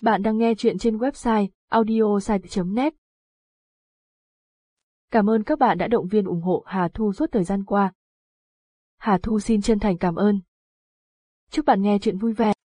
Bạn đang nghe chuyện trên website audiosite.net. Cảm ơn các bạn đã động viên ủng hộ Hà Thu suốt thời gian qua. Hà Thu xin chân thành cảm ơn. Chúc bạn nghe chuyện vui vẻ.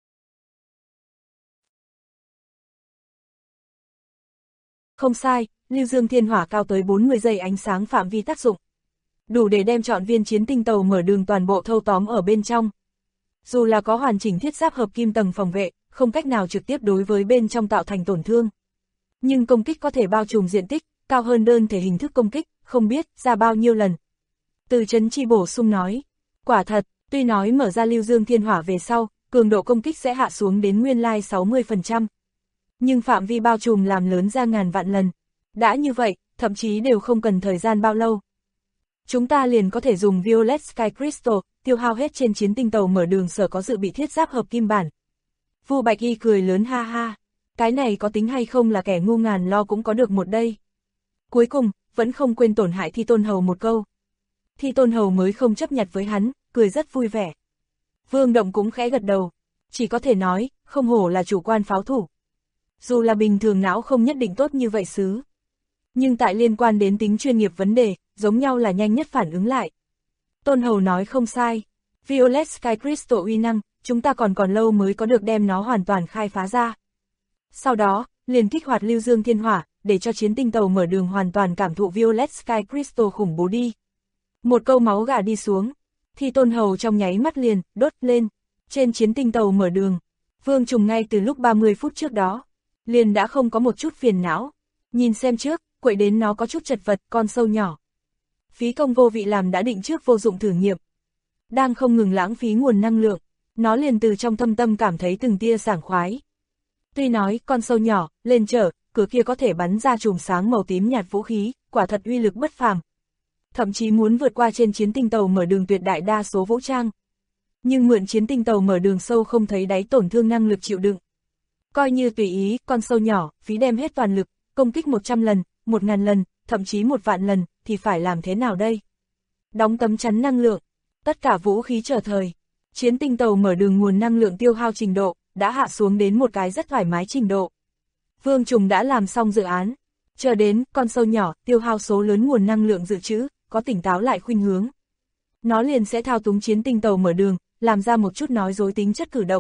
Không sai, Lưu Dương Thiên Hỏa cao tới 40 giây ánh sáng phạm vi tác dụng. Đủ để đem trọn viên chiến tinh tàu mở đường toàn bộ thâu tóm ở bên trong. Dù là có hoàn chỉnh thiết giáp hợp kim tầng phòng vệ, không cách nào trực tiếp đối với bên trong tạo thành tổn thương. Nhưng công kích có thể bao trùm diện tích, cao hơn đơn thể hình thức công kích, không biết ra bao nhiêu lần. Từ Trấn Chi bổ sung nói, quả thật, tuy nói mở ra Lưu Dương Thiên Hỏa về sau, cường độ công kích sẽ hạ xuống đến nguyên lai 60%. Nhưng phạm vi bao trùm làm lớn ra ngàn vạn lần. Đã như vậy, thậm chí đều không cần thời gian bao lâu. Chúng ta liền có thể dùng Violet Sky Crystal, tiêu hao hết trên chiến tinh tàu mở đường sở có dự bị thiết giáp hợp kim bản. Vu Bạch Y cười lớn ha ha, cái này có tính hay không là kẻ ngu ngàn lo cũng có được một đây. Cuối cùng, vẫn không quên tổn hại Thi Tôn Hầu một câu. Thi Tôn Hầu mới không chấp nhặt với hắn, cười rất vui vẻ. Vương Động cũng khẽ gật đầu, chỉ có thể nói, không hổ là chủ quan pháo thủ. Dù là bình thường não không nhất định tốt như vậy xứ. Nhưng tại liên quan đến tính chuyên nghiệp vấn đề, giống nhau là nhanh nhất phản ứng lại. Tôn Hầu nói không sai, Violet Sky Crystal uy năng, chúng ta còn lâu mới có được đem nó hoàn toàn khai phá ra. Sau đó, liền kích hoạt Lưu Dương Thiên Hỏa, để cho chiến tinh tàu mở đường hoàn toàn cảm thụ Violet Sky Crystal khủng bố đi. Một câu máu gà đi xuống, thì Tôn Hầu trong nháy mắt liền, đốt lên, trên chiến tinh tàu mở đường. Vương Trùng ngay từ lúc 30 phút trước đó, liền đã không có một chút phiền não. Nhìn xem trước, quậy đến nó có chút chật vật, con sâu nhỏ. Phí công vô vị làm đã định trước vô dụng thử nghiệm. Đang không ngừng lãng phí nguồn năng lượng, nó liền từ trong thâm tâm cảm thấy từng tia sảng khoái. Tuy nói, con sâu nhỏ, lên chở, cửa kia có thể bắn ra chùm sáng màu tím nhạt vũ khí, quả thật uy lực bất phàm. Thậm chí muốn vượt qua trên chiến tinh tàu mở đường tuyệt đại đa số vũ trang. Nhưng mượn chiến tinh tàu mở đường sâu không thấy đáy tổn thương năng lực chịu đựng. Coi như tùy ý, con sâu nhỏ, phí đem hết toàn lực, công kích 100 lần, 1000 lần, thậm chí 1.000.000 lần, thì phải làm thế nào đây? Đóng tấm chắn năng lượng, tất cả vũ khí chờ thời. Chiến tinh tàu mở đường nguồn năng lượng tiêu hao trình độ, đã hạ xuống đến một cái rất thoải mái trình độ. Vương Trùng đã làm xong dự án, chờ đến con sâu nhỏ tiêu hao số lớn nguồn năng lượng dự trữ, có tỉnh táo lại khuynh hướng. Nó liền sẽ thao túng chiến tinh tàu mở đường, làm ra một chút nói dối tính chất cử động.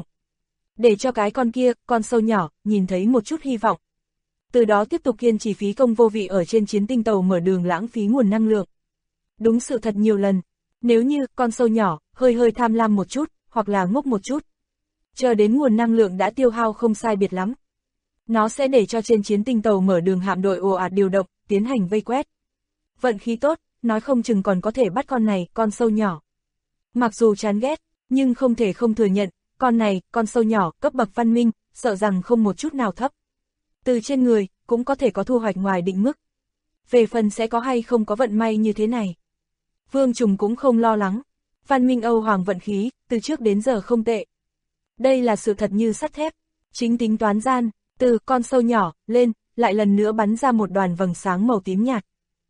Để cho cái con kia, con sâu nhỏ, nhìn thấy một chút hy vọng. Từ đó tiếp tục kiên trì phí công vô vị ở trên chiến tinh tàu mở đường lãng phí nguồn năng lượng. Đúng sự thật nhiều lần, nếu như con sâu nhỏ, hơi tham lam một chút, hoặc là ngốc một chút. Chờ đến nguồn năng lượng đã tiêu hao không sai biệt lắm. Nó sẽ để cho trên chiến tinh tàu mở đường hạm đội ồ ạt điều động, tiến hành vây quét. Vận khí tốt, nói không chừng còn có thể bắt con này, con sâu nhỏ. Mặc dù chán ghét, nhưng không thể không thừa nhận, con này, con sâu nhỏ, cấp bậc văn minh, sợ rằng không một chút nào thấp. Từ trên người, cũng có thể có thu hoạch ngoài định mức. Về phần sẽ có hay không có vận may như thế này. Vương Trùng cũng không lo lắng. Văn minh Âu Hoàng vận khí, từ trước đến giờ không tệ. Đây là sự thật như sắt thép. Chính tính toán gian, từ con sâu nhỏ, lên, lại lần nữa bắn ra một đoàn vầng sáng màu tím nhạt.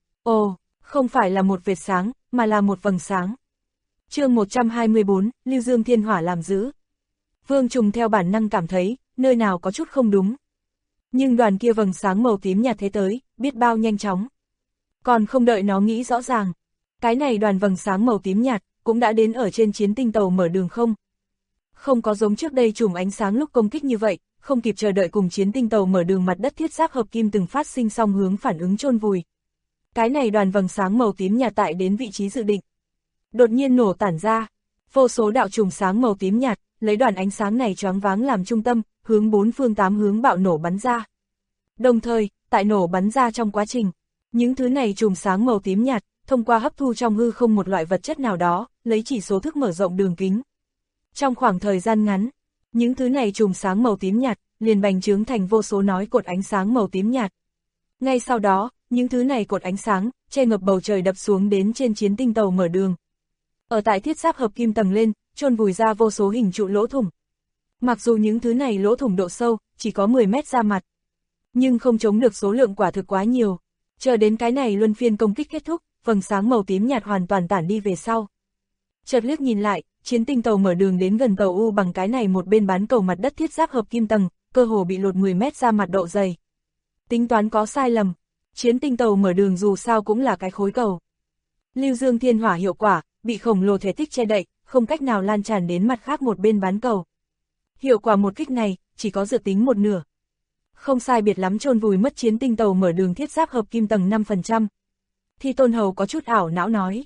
Ồ, không phải là một vệt sáng, mà là một vầng sáng. Chương 124, Lưu Dương Thiên Hỏa làm giữ. Vương Trùng theo bản năng cảm thấy, nơi nào có chút không đúng. Nhưng đoàn kia vầng sáng màu tím nhạt thế tới, biết bao nhanh chóng. Còn không đợi nó nghĩ rõ ràng. Cái này đoàn vầng sáng màu tím nhạt, cũng đã đến ở trên chiến tinh tàu mở đường không. Không có giống trước đây chùm ánh sáng lúc công kích như vậy, không kịp chờ đợi cùng chiến tinh tàu mở đường mặt đất thiết giáp hợp kim từng phát sinh song hướng phản ứng chôn vùi. Cái này đoàn vầng sáng màu tím nhạt tại đến vị trí dự định. Đột nhiên nổ tản ra, vô số đạo chùm sáng màu tím nhạt, lấy đoàn ánh sáng này choáng váng làm trung tâm, hướng bốn phương tám hướng bạo nổ bắn ra. Đồng thời, tại nổ bắn ra trong quá trình, những thứ này chùm sáng màu tím nhạt, thông qua hấp thu trong hư không một loại vật chất nào đó, lấy chỉ số thức mở rộng đường kính. Trong khoảng thời gian ngắn, những thứ này chùm sáng màu tím nhạt, liền bành trướng thành vô số nói cột ánh sáng màu tím nhạt. Ngay sau đó, những thứ này cột ánh sáng, che ngập bầu trời đập xuống đến trên chiến tinh tàu mở đường. Ở tại thiết giáp hợp kim tầng lên, chôn vùi ra vô số hình trụ lỗ thủng. Mặc dù những thứ này lỗ thủng độ sâu, chỉ có 10 mét ra mặt. Nhưng không chống được số lượng quả thực quá nhiều. Chờ đến cái này luân phiên công kích kết thúc, vầng sáng màu tím nhạt hoàn toàn tản đi về sau. Chợt liếc nhìn lại, chiến tinh tàu mở đường đến gần tàu U bằng cái này một bên bán cầu mặt đất thiết giáp hợp kim tầng, cơ hồ bị lột 10 mét ra mặt độ dày. Tính toán có sai lầm, chiến tinh tàu mở đường dù sao cũng là cái khối cầu. Lưu dương thiên hỏa hiệu quả, bị khổng lồ thể tích che đậy, không cách nào lan tràn đến mặt khác một bên bán cầu. Hiệu quả một kích này, chỉ có dự tính một nửa. Không sai biệt lắm chôn vùi mất chiến tinh tàu mở đường thiết giáp hợp kim tầng 5%. Thi Tôn Hầu có chút ảo não nói,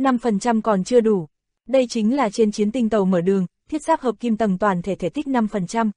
5% còn chưa đủ. Đây chính là trên chiến tinh tàu mở đường, thiết giáp hợp kim tầng toàn thể thể tích 5%.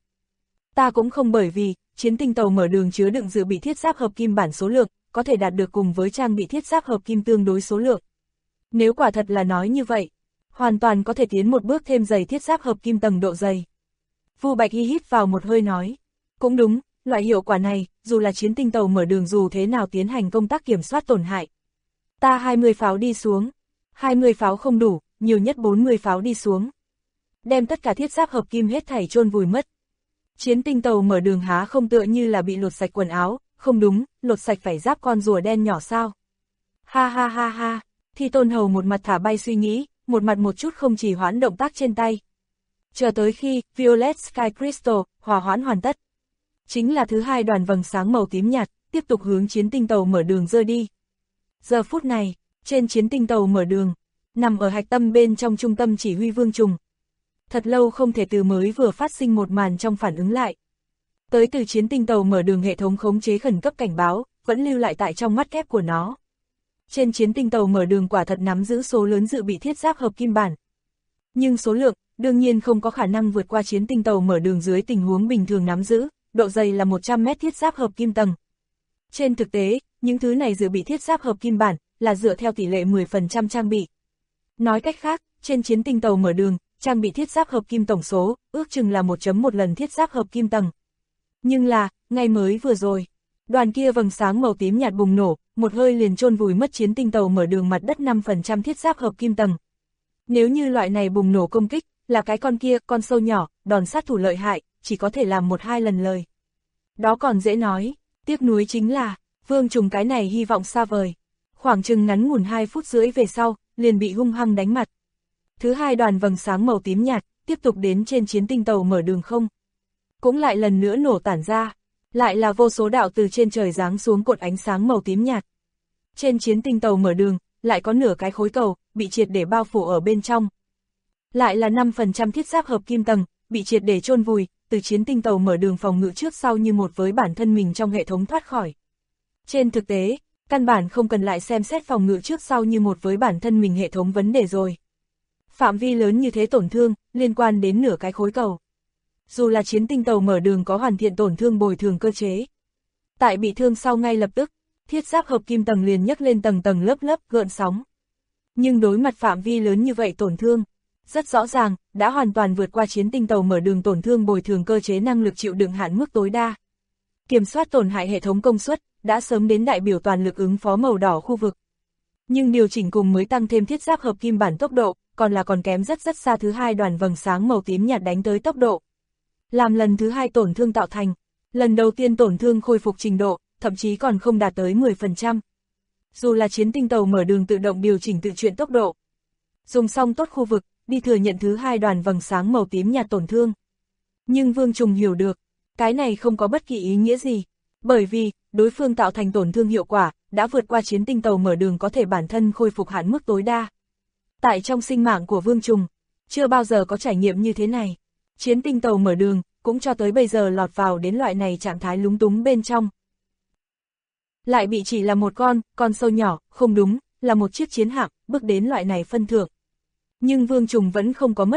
Ta cũng không bởi vì, chiến tinh tàu mở đường chứa đựng dự bị thiết giáp hợp kim bản số lượng, có thể đạt được cùng với trang bị thiết giáp hợp kim tương đối số lượng. Nếu quả thật là nói như vậy, hoàn toàn có thể tiến một bước thêm dày thiết giáp hợp kim tầng độ dày. Vu Bạch Hy hít vào một hơi nói, cũng đúng, loại hiệu quả này, dù là chiến tinh tàu mở đường dù thế nào tiến hành công tác kiểm soát tổn hại. Ta 20 pháo đi xuống, 20 pháo không đủ, nhiều nhất 40 pháo đi xuống. Đem tất cả thiết giáp hợp kim hết thảy chôn vùi mất. Chiến tinh tàu mở đường há không tựa như là bị lột sạch quần áo, không đúng, lột sạch phải giáp con rùa đen nhỏ sao. Ha ha ha ha, Thi Tôn Hầu một mặt thả bay suy nghĩ, một mặt một chút không chỉ hoãn động tác trên tay. Chờ tới khi Violet Sky Crystal hòa hoãn hoàn tất. Chính là thứ hai đoàn vầng sáng màu tím nhạt, tiếp tục hướng chiến tinh tàu mở đường rơi đi. Giờ phút này, trên chiến tinh tàu mở đường, nằm ở hạch tâm bên trong trung tâm chỉ huy Vương Trùng. Thật lâu không thể từ mới vừa phát sinh một màn trong phản ứng lại. Tới từ chiến tinh tàu mở đường hệ thống khống chế khẩn cấp cảnh báo, vẫn lưu lại tại trong mắt kép của nó. Trên chiến tinh tàu mở đường quả thật nắm giữ số lớn dự bị thiết giáp hợp kim bản. Nhưng số lượng, đương nhiên không có khả năng vượt qua chiến tinh tàu mở đường dưới tình huống bình thường nắm giữ, độ dày là 100 mét thiết giáp hợp kim tầng. Trên thực tế, những thứ này dự bị thiết giáp hợp kim bản, là dựa theo tỷ lệ 10% trang bị. Nói cách khác, trên chiến tinh tàu mở đường, trang bị thiết giáp hợp kim tổng số, ước chừng là 1.1 lần thiết giáp hợp kim tầng. Nhưng là, ngay mới vừa rồi, đoàn kia vầng sáng màu tím nhạt bùng nổ, một hơi liền chôn vùi mất chiến tinh tàu mở đường mặt đất 5% thiết giáp hợp kim tầng. Nếu như loại này bùng nổ công kích, là cái con kia, con sâu nhỏ, đòn sát thủ lợi hại, chỉ có thể làm 1-2 lần lời. Đó còn dễ nói, tiếc nuối chính là, Vương Trùng cái này hy vọng xa vời. Khoảng chừng ngắn ngủn 2 phút rưỡi về sau, liền bị hung hăng đánh mặt. Thứ hai đoàn vầng sáng màu tím nhạt, tiếp tục đến trên chiến tinh tàu mở đường không. Cũng lại lần nữa nổ tản ra, lại là vô số đạo từ trên trời giáng xuống cột ánh sáng màu tím nhạt. Trên chiến tinh tàu mở đường, lại có nửa cái khối cầu, bị triệt để bao phủ ở bên trong. Lại là 5% thiết giáp hợp kim tầng, bị triệt để chôn vùi, từ chiến tinh tàu mở đường phòng ngự trước sau như một với bản thân mình trong hệ thống thoát khỏi. Trên thực tế, căn bản không cần lại xem xét phòng ngự trước sau như một với bản thân mình hệ thống vấn đề rồi. Phạm vi lớn như thế tổn thương, liên quan đến nửa cái khối cầu. Dù là chiến tinh tàu mở đường có hoàn thiện tổn thương bồi thường cơ chế. Tại bị thương sau ngay lập tức, thiết giáp hợp kim tầng liền nhấc lên tầng tầng lớp lớp gợn sóng. Nhưng đối mặt phạm vi lớn như vậy tổn thương, rất rõ ràng, đã hoàn toàn vượt qua chiến tinh tàu mở đường tổn thương bồi thường cơ chế năng lực chịu đựng hạn mức tối đa. Kiểm soát tổn hại hệ thống công suất, đã sớm đến đại biểu toàn lực ứng phó màu đỏ khu vực. Nhưng điều chỉnh cùng mới tăng thêm thiết giáp hợp kim bản tốc độ, còn kém rất xa thứ hai đoàn vầng sáng màu tím nhạt đánh tới tốc độ. Làm lần thứ hai tổn thương tạo thành, lần đầu tiên tổn thương khôi phục trình độ, thậm chí còn không đạt tới 10%. Dù là chiến tinh tàu mở đường tự động điều chỉnh tự chuyển tốc độ. Dùng xong tốt khu vực, đi thừa nhận thứ hai đoàn vầng sáng màu tím nhạt tổn thương. Nhưng Vương Trùng hiểu được, cái này không có bất kỳ ý nghĩa gì, bởi vì, đối phương tạo thành tổn thương hiệu quả, đã vượt qua chiến tinh tàu mở đường có thể bản thân khôi phục hạn mức tối đa. Tại trong sinh mạng của Vương Trùng, chưa bao giờ có trải nghiệm như thế này. Chiến tinh tàu mở đường, cũng cho tới bây giờ lọt vào đến loại này trạng thái lúng túng bên trong. Lại bị chỉ là một con sâu nhỏ, không đúng, là một chiếc chiến hạm, bước đến loại này phân thượng. Nhưng Vương Trùng vẫn không có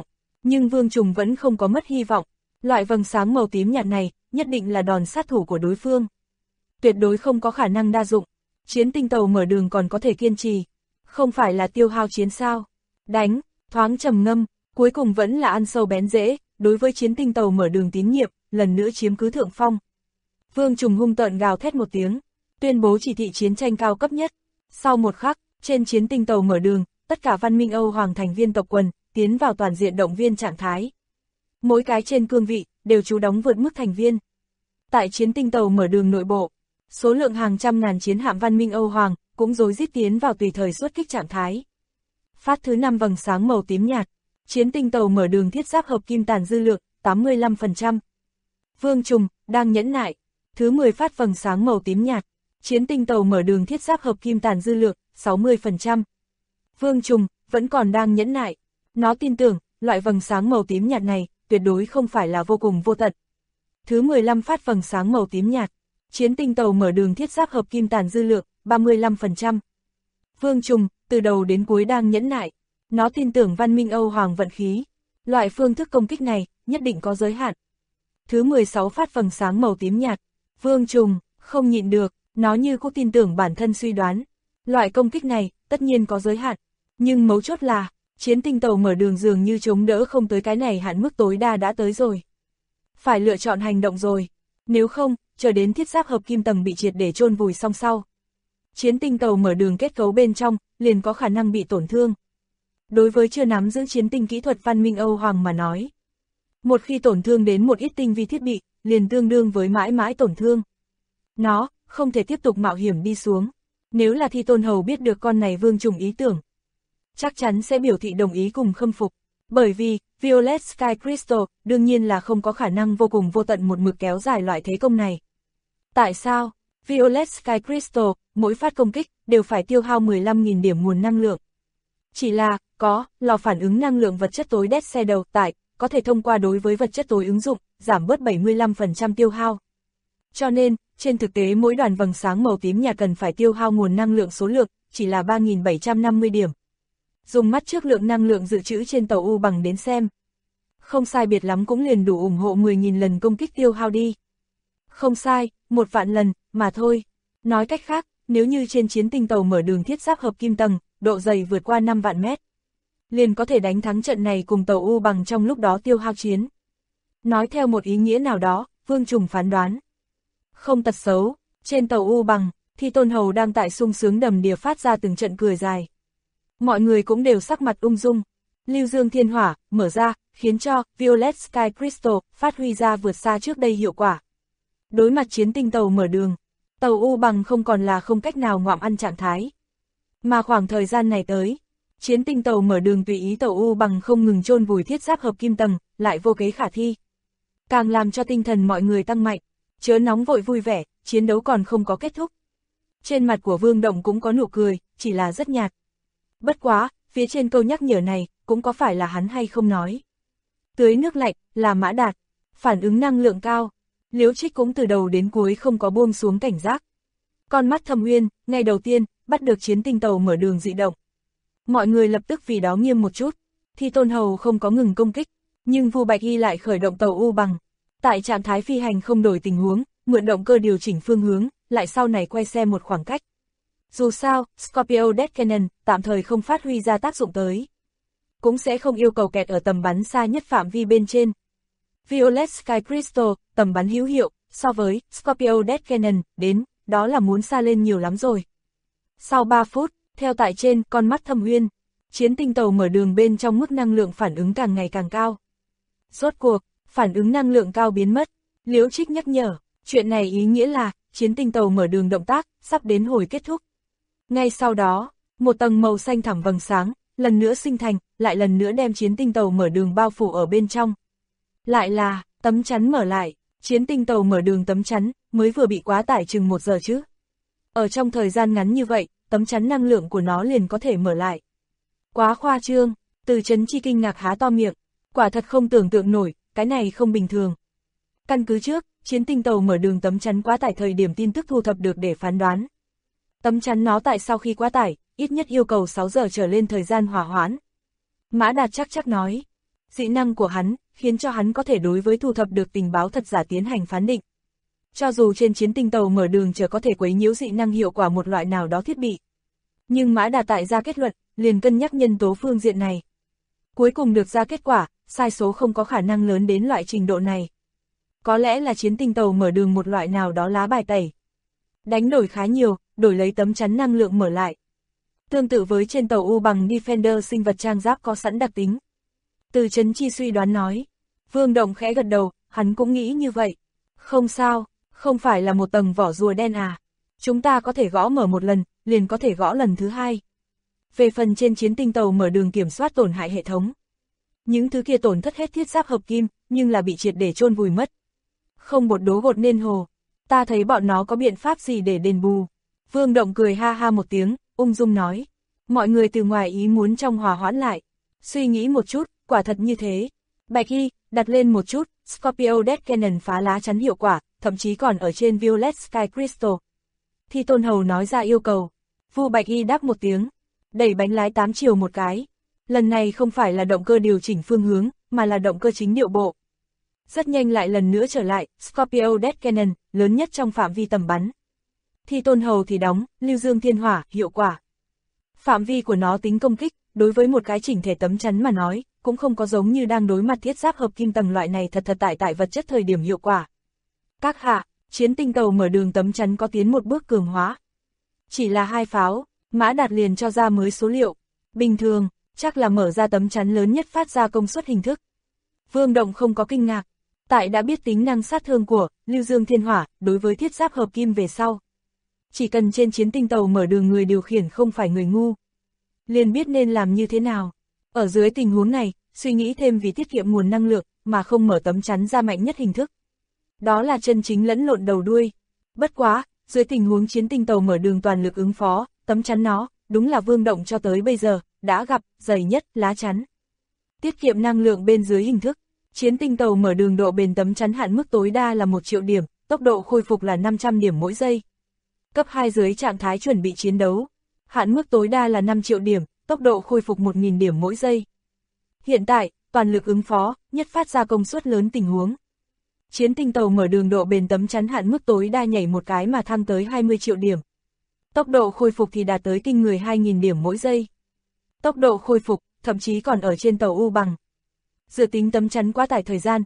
mất hy vọng. Loại vầng sáng màu tím nhạt này, nhất định là đòn sát thủ của đối phương. Tuyệt đối không có khả năng đa dụng. Chiến tinh tàu mở đường còn có thể kiên trì. Không phải là tiêu hao chiến sao. Đánh, thoáng trầm ngâm, cuối cùng vẫn là ăn sâu bén rễ, đối với chiến tinh tàu mở đường tín nhiệm, lần nữa chiếm cứ thượng phong. Vương Trùng hung tợn gào thét một tiếng, tuyên bố chỉ thị chiến tranh cao cấp nhất. Sau một khắc, trên chiến tinh tàu mở đường, tất cả văn minh Âu Hoàng thành viên tộc quần, tiến vào toàn diện động viên trạng thái. Mỗi cái trên cương vị, đều trú đóng vượt mức thành viên. Tại chiến tinh tàu mở đường nội bộ, số lượng hàng trăm ngàn chiến hạm văn minh Âu Hoàng, cũng rối rít tiến vào tùy thời xuất kích trạng thái. Phát thứ 5 vầng sáng màu tím nhạt, chiến tinh tàu mở đường thiết giáp hợp kim tàn dư lượng, 85%. Vương Trùng, đang nhẫn nại. Thứ 10 phát vầng sáng màu tím nhạt. Chiến tinh tàu mở đường thiết giáp hợp kim tàn dư lượng, 60%. Vương Trùng, vẫn còn đang nhẫn nại. Nó tin tưởng, loại vầng sáng màu tím nhạt này, tuyệt đối không phải là vô cùng vô tận. Thứ 15 phát vầng sáng màu tím nhạt. Chiến tinh tàu mở đường thiết giáp hợp kim tàn dư lượng, 35%. Vương Trùng, từ đầu đến cuối đang nhẫn nại. Nó tin tưởng văn minh Âu Hoàng vận khí. Loại phương thức công kích này, nhất định có giới hạn. Thứ 16 phát vầng sáng màu tím nhạt. Vương Trùng, không nhịn được, nó như cũng tin tưởng bản thân suy đoán. Loại công kích này, tất nhiên có giới hạn. Nhưng mấu chốt là, chiến tinh tàu mở đường dường như chống đỡ không tới cái này hạn mức tối đa đã tới rồi. Phải lựa chọn hành động rồi. Nếu không, chờ đến thiết giáp hợp kim tầng bị triệt để chôn vùi xong sau. Chiến tinh tàu mở đường kết cấu bên trong, liền có khả năng bị tổn thương. Đối với chưa nắm giữ chiến tinh kỹ thuật văn minh Âu Hoàng mà nói. Một khi tổn thương đến một ít tinh vi thiết bị, liền tương đương với mãi mãi tổn thương. Nó, không thể tiếp tục mạo hiểm đi xuống. Nếu là Thi Tôn Hầu biết được con này Vương Trùng ý tưởng, chắc chắn sẽ biểu thị đồng ý cùng khâm phục. Bởi vì, Violet Sky Crystal, đương nhiên là không có khả năng vô cùng vô tận một mực kéo dài loại thế công này. Tại sao? Violet Sky Crystal, mỗi phát công kích, đều phải tiêu hao 15.000 điểm nguồn năng lượng. Chỉ là, có, lò phản ứng năng lượng vật chất tối Dead Shadow tại, có thể thông qua đối với vật chất tối ứng dụng, giảm bớt 75% tiêu hao. Cho nên, trên thực tế mỗi đoàn vầng sáng màu tím nhạt cần phải tiêu hao nguồn năng lượng số lượng, chỉ là 3.750 điểm. Dùng mắt trước lượng năng lượng dự trữ trên tàu U bằng đến xem. Không sai biệt lắm cũng liền đủ ủng hộ 10.000 lần công kích tiêu hao đi. Không sai, 1 vạn lần, mà thôi. Nói cách khác, nếu như trên chiến tinh tàu mở đường thiết giáp hợp kim tầng, độ dày vượt qua 5 vạn mét, liền có thể đánh thắng trận này cùng tàu U bằng trong lúc đó tiêu hao chiến. Nói theo một ý nghĩa nào đó, Vương Trùng phán đoán. Không tật xấu, trên tàu U bằng, Thi Tôn Hầu đang tại sung sướng đầm đìa phát ra từng trận cười dài. Mọi người cũng đều sắc mặt ung dung. Lưu Dương Thiên Hỏa, mở ra, khiến cho Violet Sky Crystal phát huy ra vượt xa trước đây hiệu quả. Đối mặt chiến tinh tàu mở đường, tàu U bằng không còn là không cách nào ngoạm ăn trạng thái. Mà khoảng thời gian này tới, chiến tinh tàu mở đường tùy ý tàu U bằng không ngừng chôn vùi thiết giáp hợp kim tầng, lại vô kế khả thi. Càng làm cho tinh thần mọi người tăng mạnh, chớ nóng vội vui vẻ, chiến đấu còn không có kết thúc. Trên mặt của Vương Động cũng có nụ cười, chỉ là rất nhạt. Bất quá, phía trên câu nhắc nhở này, cũng có phải là hắn hay không nói. Tưới nước lạnh, là Mã Đạt, phản ứng năng lượng cao. Liễu Trích cũng từ đầu đến cuối không có buông xuống cảnh giác. Con mắt Thâm Uyên, ngay đầu tiên, bắt được chiến tinh tàu mở đường dị động. Mọi người lập tức vì đó nghiêm một chút. Thi Tôn Hầu không có ngừng công kích, nhưng Vu Bạch Y lại khởi động tàu U bằng. Tại trạng thái phi hành không đổi tình huống, mượn động cơ điều chỉnh phương hướng, lại sau này quay xe một khoảng cách. Dù sao, Scorpio Death Cannon tạm thời không phát huy ra tác dụng tới. Cũng sẽ không yêu cầu kẹt ở tầm bắn xa nhất phạm vi bên trên. Violet Sky Crystal, tầm bắn hữu hiệu, so với Scorpio Death Cannon, đến, đó là muốn xa lên nhiều lắm rồi. Sau 3 phút, theo tại trên con mắt Thâm Uyên, chiến tinh tàu mở đường bên trong mức năng lượng phản ứng càng ngày càng cao. Rốt cuộc, phản ứng năng lượng cao biến mất. Liễu Trích nhắc nhở, chuyện này ý nghĩa là, chiến tinh tàu mở đường động tác, sắp đến hồi kết thúc. Ngay sau đó, một tầng màu xanh thẳm vầng sáng, lần nữa sinh thành, lại lần nữa đem chiến tinh tàu mở đường bao phủ ở bên trong. Lại là, tấm chắn mở lại, chiến tinh tàu mở đường tấm chắn, mới vừa bị quá tải chừng 1 giờ chứ. Ở trong thời gian ngắn như vậy, tấm chắn năng lượng của nó liền có thể mở lại. Quá khoa trương, Từ Chấn Chi kinh ngạc há to miệng, quả thật không tưởng tượng nổi, cái này không bình thường. Căn cứ trước, chiến tinh tàu mở đường tấm chắn quá tải thời điểm tin tức thu thập được để phán đoán. Tấm chắn nó tại sau khi quá tải, ít nhất yêu cầu 6 giờ trở lên thời gian hỏa hoãn. Mã Đạt chắc nói, dị năng của hắn, khiến cho hắn có thể đối với thu thập được tình báo thật giả tiến hành phán định. Cho dù trên chiến tinh tàu mở đường chờ có thể quấy nhiễu dị năng hiệu quả một loại nào đó thiết bị. Nhưng Mã Đạt tại ra kết luận, liền cân nhắc nhân tố phương diện này. Cuối cùng được ra kết quả, sai số không có khả năng lớn đến loại trình độ này. Có lẽ là chiến tinh tàu mở đường một loại nào đó lá bài tẩy. Đánh đổi khá nhiều, đổi lấy tấm chắn năng lượng mở lại. Tương tự với trên tàu U bằng Defender sinh vật trang giáp có sẵn đặc tính. Từ Chấn Chi suy đoán nói. Vương Động khẽ gật đầu, hắn cũng nghĩ như vậy. Không sao, không phải là một tầng vỏ rùa đen à. Chúng ta có thể gõ mở một lần, liền có thể gõ lần thứ hai. Về phần trên chiến tinh tàu mở đường kiểm soát tổn hại hệ thống. Những thứ kia tổn thất hết thiết giáp hợp kim, nhưng là bị triệt để chôn vùi mất. Không bột đố gột nên hồ. Ta thấy bọn nó có biện pháp gì để đền bù. Vương Động cười ha ha một tiếng, ung dung nói. Mọi người từ ngoài ý muốn trong hòa hoãn lại. Suy nghĩ một chút, quả thật như thế. Bạch Y, đặt lên một chút, Scorpio Death Cannon phá lá chắn hiệu quả, thậm chí còn ở trên Violet Sky Crystal. Thi Tôn Hầu nói ra yêu cầu. Vu Bạch Y đáp một tiếng, đẩy bánh lái 8 chiều một cái. Lần này không phải là động cơ điều chỉnh phương hướng, mà là động cơ chính điệu bộ. Rất nhanh lại lần nữa trở lại, Scorpio Death Cannon, lớn nhất trong phạm vi tầm bắn. Thi Tôn Hầu thì đóng, Lưu Dương Thiên Hỏa, hiệu quả. Phạm vi của nó tính công kích, đối với một cái chỉnh thể tấm chắn mà nói, cũng không có giống như đang đối mặt thiết giáp hợp kim tầng loại này thật tại vật chất thời điểm hiệu quả. Các hạ, chiến tinh tàu mở đường tấm chắn có tiến một bước cường hóa. Chỉ là 2 pháo, Mã Đạt liền cho ra mới số liệu. Bình thường, chắc là mở ra tấm chắn lớn nhất phát ra công suất hình thức. Vương Động không có kinh ngạc. Tại đã biết tính năng sát thương của Lưu Dương Thiên Hỏa đối với thiết giáp hợp kim về sau. Chỉ cần trên chiến tinh tàu mở đường người điều khiển không phải người ngu. Liền biết nên làm như thế nào. Ở dưới tình huống này, suy nghĩ thêm vì tiết kiệm nguồn năng lượng mà không mở tấm chắn ra mạnh nhất hình thức. Đó là chân chính lẫn lộn đầu đuôi. Bất quá, dưới tình huống chiến tinh tàu mở đường toàn lực ứng phó, tấm chắn nó, đúng là Vương Động cho tới bây giờ, đã gặp, dày nhất, lá chắn. Tiết kiệm năng lượng bên dưới hình thức. Chiến tinh tàu mở đường độ bền tấm chắn hạn mức tối đa là 1 triệu điểm, tốc độ khôi phục là 500 điểm mỗi giây. Cấp 2 dưới trạng thái chuẩn bị chiến đấu. Hạn mức tối đa là 5 triệu điểm, tốc độ khôi phục 1.000 điểm mỗi giây. Hiện tại, toàn lực ứng phó, nhất phát ra công suất lớn tình huống. Chiến tinh tàu mở đường độ bền tấm chắn hạn mức tối đa nhảy một cái mà thăng tới 20 triệu điểm. Tốc độ khôi phục thì đạt tới kinh người 2.000 điểm mỗi giây. Tốc độ khôi phục, thậm chí còn ở trên tàu U bằng. Dự tính tấm chắn quá tải thời gian,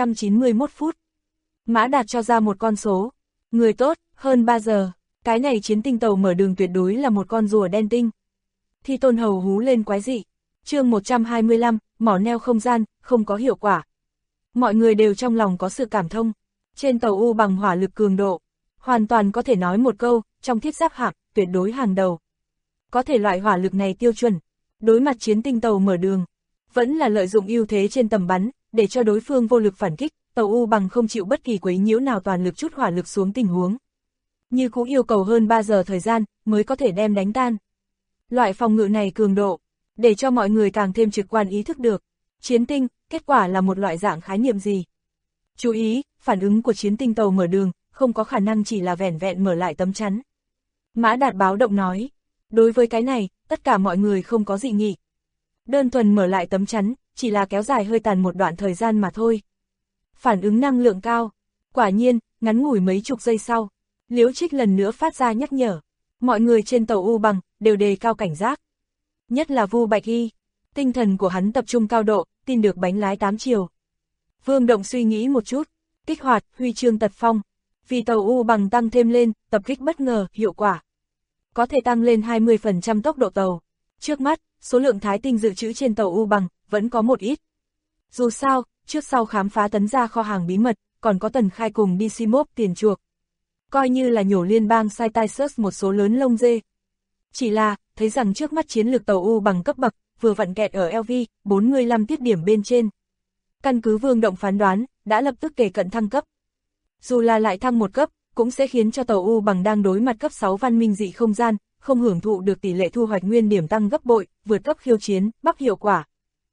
191 phút. Mã Đạt cho ra một con số. Người tốt, hơn 3 giờ. Cái này chiến tinh tàu mở đường tuyệt đối là một con rùa đen tinh. Thi Tôn Hầu hú lên quái dị. Chương 125, mỏ neo không gian, không có hiệu quả. Mọi người đều trong lòng có sự cảm thông. Trên tàu U bằng hỏa lực cường độ, hoàn toàn có thể nói một câu, trong thiết giáp hạng, tuyệt đối hàng đầu. Có thể loại hỏa lực này tiêu chuẩn, đối mặt chiến tinh tàu mở đường, vẫn là lợi dụng ưu thế trên tầm bắn, để cho đối phương vô lực phản kích, tàu U bằng không chịu bất kỳ quấy nhiễu nào toàn lực chút hỏa lực xuống tình huống. Như cũng yêu cầu hơn 3 giờ thời gian, mới có thể đem đánh tan. Loại phòng ngự này cường độ, để cho mọi người càng thêm trực quan ý thức được. Chiến tinh, kết quả là một loại dạng khái niệm gì? Chú ý, phản ứng của chiến tinh tàu mở đường, không có khả năng chỉ là vẻn vẹn mở lại tấm chắn. Mã Đạt báo động nói, đối với cái này, tất cả mọi người không có dị nghị. Đơn thuần mở lại tấm chắn, chỉ là kéo dài hơi tàn một đoạn thời gian mà thôi. Phản ứng năng lượng cao, quả nhiên, ngắn ngủi mấy chục giây sau, Liễu Trích lần nữa phát ra nhắc nhở. Mọi người trên tàu U bằng, đều đề cao cảnh giác. Nhất là Vu Bạch Y, tinh thần của hắn tập trung cao độ, tin được bánh lái 8 chiều. Vương Động suy nghĩ một chút, kích hoạt, huy chương tật phong. Vì tàu U bằng tăng thêm lên, tập kích bất ngờ, hiệu quả. Có thể tăng lên 20% tốc độ tàu. Trước mắt, số lượng thái tinh dự trữ trên tàu U bằng, vẫn có một ít. Dù sao, trước sau khám phá tấn ra kho hàng bí mật, còn có Tần Khai cùng đi Simop tiền chuộc. Coi như là nhổ liên bang Cyrus một số lớn lông dê. Chỉ là, thấy rằng trước mắt chiến lược tàu U bằng cấp bậc, vừa vặn kẹt ở LV, 45 tiết điểm bên trên. Căn cứ Vương Động phán đoán, đã lập tức kề cận thăng cấp. Dù là lại thăng một cấp, cũng sẽ khiến cho tàu U bằng đang đối mặt cấp 6 văn minh dị không gian, không hưởng thụ được tỷ lệ thu hoạch nguyên điểm tăng gấp bội, vượt cấp khiêu chiến, bắp hiệu quả.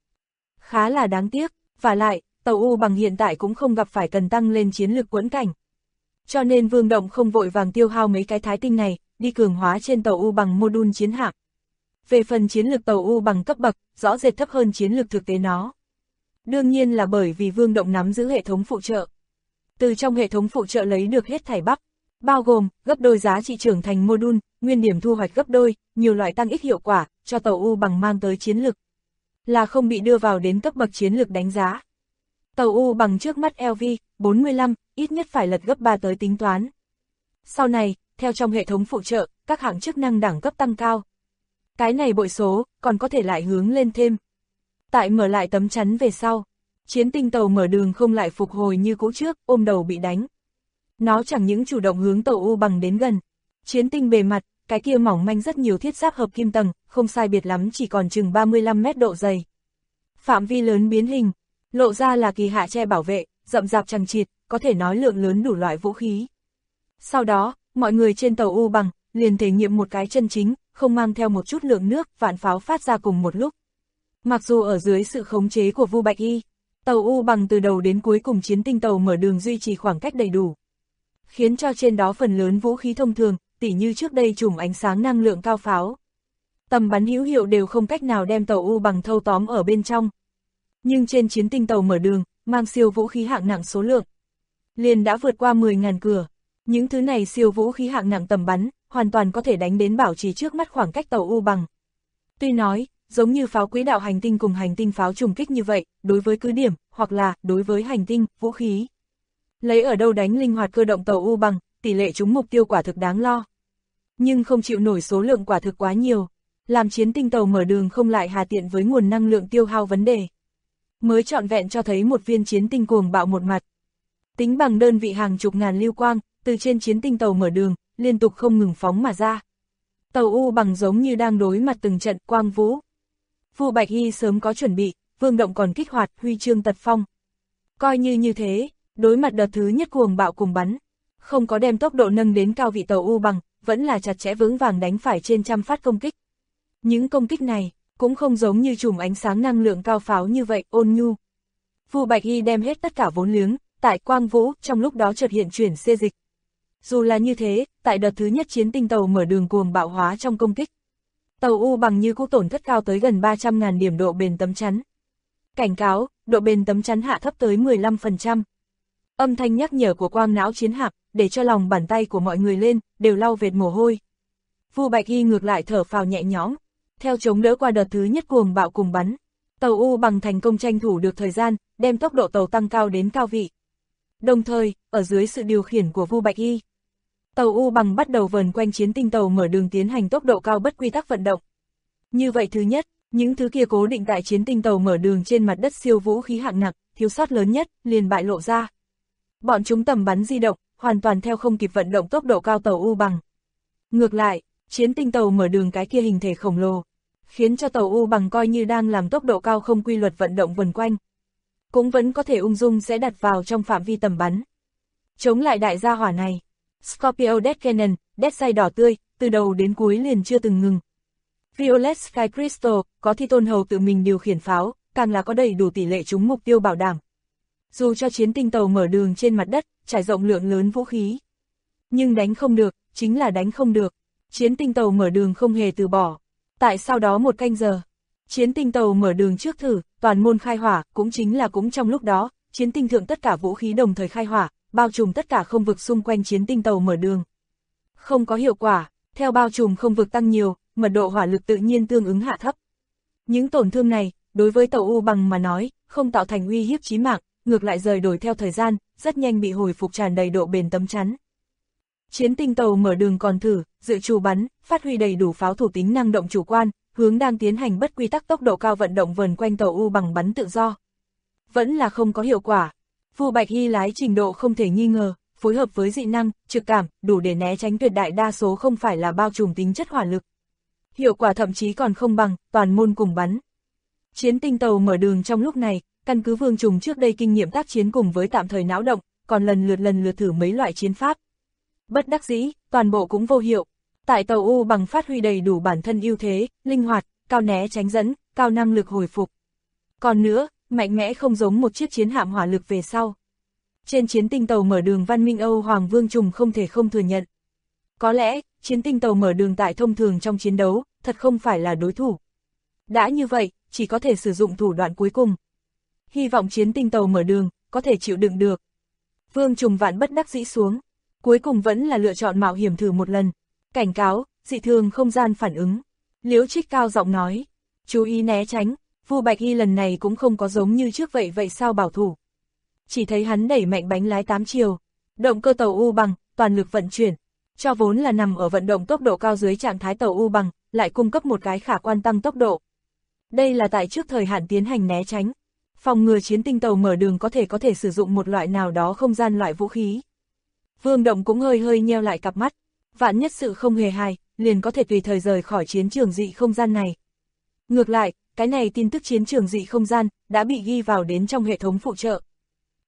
Khá là đáng tiếc, và lại, tàu U bằng hiện tại cũng không gặp phải cần tăng lên chiến lược quẫn cảnh. Cho nên Vương Động không vội vàng tiêu hao mấy cái thái tinh này, đi cường hóa trên tàu U bằng mô-đun chiến hạm. Về phần chiến lược tàu U bằng cấp bậc, rõ rệt thấp hơn chiến lược thực tế nó. Đương nhiên là bởi vì Vương Động nắm giữ hệ thống phụ trợ. Từ trong hệ thống phụ trợ lấy được hết thảy bắp, bao gồm gấp đôi giá trị trưởng thành mô-đun, nguyên điểm thu hoạch gấp đôi, nhiều loại tăng ích hiệu quả, cho tàu U bằng mang tới chiến lược. Là không bị đưa vào đến cấp bậc chiến lược đánh giá. Tàu U bằng trước mắt LV, 45, ít nhất phải lật gấp 3 tới tính toán. Sau này, theo trong hệ thống phụ trợ, các hạng chức năng đẳng cấp tăng cao. Cái này bội số, còn có thể lại hướng lên thêm. Tại mở lại tấm chắn về sau, chiến tinh tàu mở đường không lại phục hồi như cũ trước, ôm đầu bị đánh. Nó chẳng những chủ động hướng tàu U bằng đến gần. Chiến tinh bề mặt, cái kia mỏng manh rất nhiều thiết giáp hợp kim tầng, không sai biệt lắm chỉ còn chừng 35 mét độ dày. Phạm vi lớn biến hình, lộ ra là kỳ hạ che bảo vệ, rậm rạp chằng chịt, có thể nói lượng lớn đủ loại vũ khí. Sau đó, mọi người trên tàu U Bằng liền thể nghiệm một cái chân chính, không mang theo một chút lượng nước, vạn pháo phát ra cùng một lúc. Mặc dù ở dưới sự khống chế của Vu Bạch Y, tàu U Bằng từ đầu đến cuối cùng chiến tinh tàu mở đường duy trì khoảng cách đầy đủ, khiến cho trên đó phần lớn vũ khí thông thường, tỉ như trước đây chùm ánh sáng năng lượng cao pháo, tầm bắn hữu hiệu đều không cách nào đem tàu U Bằng thâu tóm ở bên trong. Nhưng trên chiến tinh tàu mở đường, mang siêu vũ khí hạng nặng số lượng, liền đã vượt qua 10.000 cửa. Những thứ này siêu vũ khí hạng nặng tầm bắn, hoàn toàn có thể đánh đến bảo trì trước mắt khoảng cách tàu U Bằng. Tuy nói, giống như pháo quỹ đạo hành tinh cùng hành tinh pháo trùng kích như vậy, đối với cứ điểm, hoặc là đối với hành tinh, vũ khí, lấy ở đâu đánh linh hoạt cơ động tàu U Bằng, tỷ lệ trúng mục tiêu quả thực đáng lo. Nhưng không chịu nổi số lượng quả thực quá nhiều, làm chiến tinh tàu mở đường không lại hà tiện với nguồn năng lượng tiêu hao vấn đề. Mới trọn vẹn cho thấy một viên chiến tinh cuồng bạo một mặt. Tính bằng đơn vị hàng chục ngàn lưu quang, từ trên chiến tinh tàu mở đường, liên tục không ngừng phóng mà ra. Tàu U Bằng giống như đang đối mặt từng trận quang vũ. Vu Bạch Y sớm có chuẩn bị, Vương Động còn kích hoạt huy chương tật phong. Coi như thế, đối mặt đợt thứ nhất cuồng bạo cùng bắn, không có đem tốc độ nâng đến cao vị tàu U Bằng, vẫn là chặt chẽ vững vàng đánh phải trên trăm phát công kích. Những công kích này, cũng không giống như chùm ánh sáng năng lượng cao pháo như vậy, ôn nhu. Vu Bạch Y đem hết tất cả vốn liếng, tại quang vũ, trong lúc đó chợt hiện chuyển xê dịch. Dù là như thế, tại đợt thứ nhất chiến tinh tàu mở đường cuồng bạo hóa trong công kích, tàu U Bằng như cũ tổn thất cao tới gần 300.000 điểm độ bền tấm chắn. Cảnh cáo, độ bền tấm chắn hạ thấp tới 15%. Âm thanh nhắc nhở của quang não chiến hạm, để cho lòng bàn tay của mọi người lên, đều lau vệt mồ hôi. Vu Bạch Y ngược lại thở phào nhẹ nhõm, theo chống đỡ qua đợt thứ nhất cuồng bạo cùng bắn, tàu U Bằng thành công tranh thủ được thời gian, đem tốc độ tàu tăng cao đến cao vị. Đồng thời, ở dưới sự điều khiển của Vu Bạch Y, tàu U Bằng bắt đầu vờn quanh chiến tinh tàu mở đường tiến hành tốc độ cao bất quy tắc vận động. Như vậy thứ nhất, những thứ kia cố định tại chiến tinh tàu mở đường trên mặt đất siêu vũ khí hạng nặng, thiếu sót lớn nhất, liền bại lộ ra. Bọn chúng tầm bắn di động, hoàn toàn theo không kịp vận động tốc độ cao tàu U Bằng. Ngược lại, chiến tinh tàu mở đường cái kia hình thể khổng lồ, khiến cho tàu U Bằng coi như đang làm tốc độ cao không quy luật vận động vần quanh, cũng vẫn có thể ung dung sẽ đặt vào trong phạm vi tầm bắn. Chống lại đại gia hỏa này, Scorpio Death Cannon, Death Sight đỏ tươi, từ đầu đến cuối liền chưa từng ngừng. Violet Sky Crystal, có Thi Tôn Hầu tự mình điều khiển pháo, càng là có đầy đủ tỷ lệ trúng mục tiêu bảo đảm. Dù cho chiến tinh tàu mở đường trên mặt đất, trải rộng lượng lớn vũ khí, nhưng đánh không được, chính là đánh không được. Chiến tinh tàu mở đường không hề từ bỏ. Tại sau đó một canh giờ, chiến tinh tàu mở đường trước thử, toàn môn khai hỏa, cũng trong lúc đó, chiến tinh thượng tất cả vũ khí đồng thời khai hỏa, bao trùm tất cả không vực xung quanh chiến tinh tàu mở đường. Không có hiệu quả, theo bao trùm không vực tăng nhiều, mật độ hỏa lực tự nhiên tương ứng hạ thấp. Những tổn thương này, đối với tàu U Bằng mà nói, không tạo thành uy hiếp chí mạng, ngược lại rời đổi theo thời gian, rất nhanh bị hồi phục tràn đầy độ bền tấm chắn. Chiến tinh tàu mở đường còn thử, dự trù bắn, phát huy đầy đủ pháo thủ tính năng động chủ quan, hướng đang tiến hành bất quy tắc tốc độ cao vận động vờn quanh tàu U Bằng bắn tự do. Vẫn là không có hiệu quả. Vu Bạch Y lái trình độ không thể nghi ngờ, phối hợp với dị năng, trực cảm, đủ để né tránh tuyệt đại đa số không phải là bao trùm tính chất hỏa lực. Hiệu quả thậm chí còn không bằng, toàn môn cùng bắn. Chiến tinh tàu mở đường trong lúc này, căn cứ Vương Trùng trước đây kinh nghiệm tác chiến cùng với tạm thời náo động, còn lần lượt thử mấy loại chiến pháp. Bất đắc dĩ, toàn bộ cũng vô hiệu. Tại tàu U Bằng phát huy đầy đủ bản thân ưu thế, linh hoạt, cao né tránh dẫn, cao năng lực hồi phục. Còn nữa, mạnh mẽ không giống một chiếc chiến hạm hỏa lực về sau. Trên chiến tinh tàu mở đường văn minh Âu Hoàng Vương Trùng không thể không thừa nhận. Có lẽ, chiến tinh tàu mở đường tại thông thường trong chiến đấu, thật không phải là đối thủ. Đã như vậy, chỉ có thể sử dụng thủ đoạn cuối cùng. Hy vọng chiến tinh tàu mở đường, có thể chịu đựng được. Vương Trùng vạn bất đắc dĩ xuống. Cuối cùng vẫn là lựa chọn mạo hiểm thử một lần. Cảnh cáo, dị thường không gian phản ứng. Liễu Trích cao giọng nói. Chú ý né tránh. Vu Bạch Y lần này cũng không có giống như trước vậy sao bảo thủ. Chỉ thấy hắn đẩy mạnh bánh lái 8 chiều. Động cơ tàu U Bằng, toàn lực vận chuyển. Cho vốn là nằm ở vận động tốc độ cao dưới trạng thái tàu U Bằng, lại cung cấp một cái khả quan tăng tốc độ. Đây là tại trước thời hạn tiến hành né tránh. Phòng ngừa chiến tinh tàu mở đường có thể sử dụng một loại nào đó không gian loại vũ khí. Vương Động cũng hơi nheo lại cặp mắt. Vạn nhất sự không hề hài, liền có thể tùy thời rời khỏi chiến trường dị không gian này. Ngược lại, cái này tin tức chiến trường dị không gian đã bị ghi vào đến trong hệ thống phụ trợ.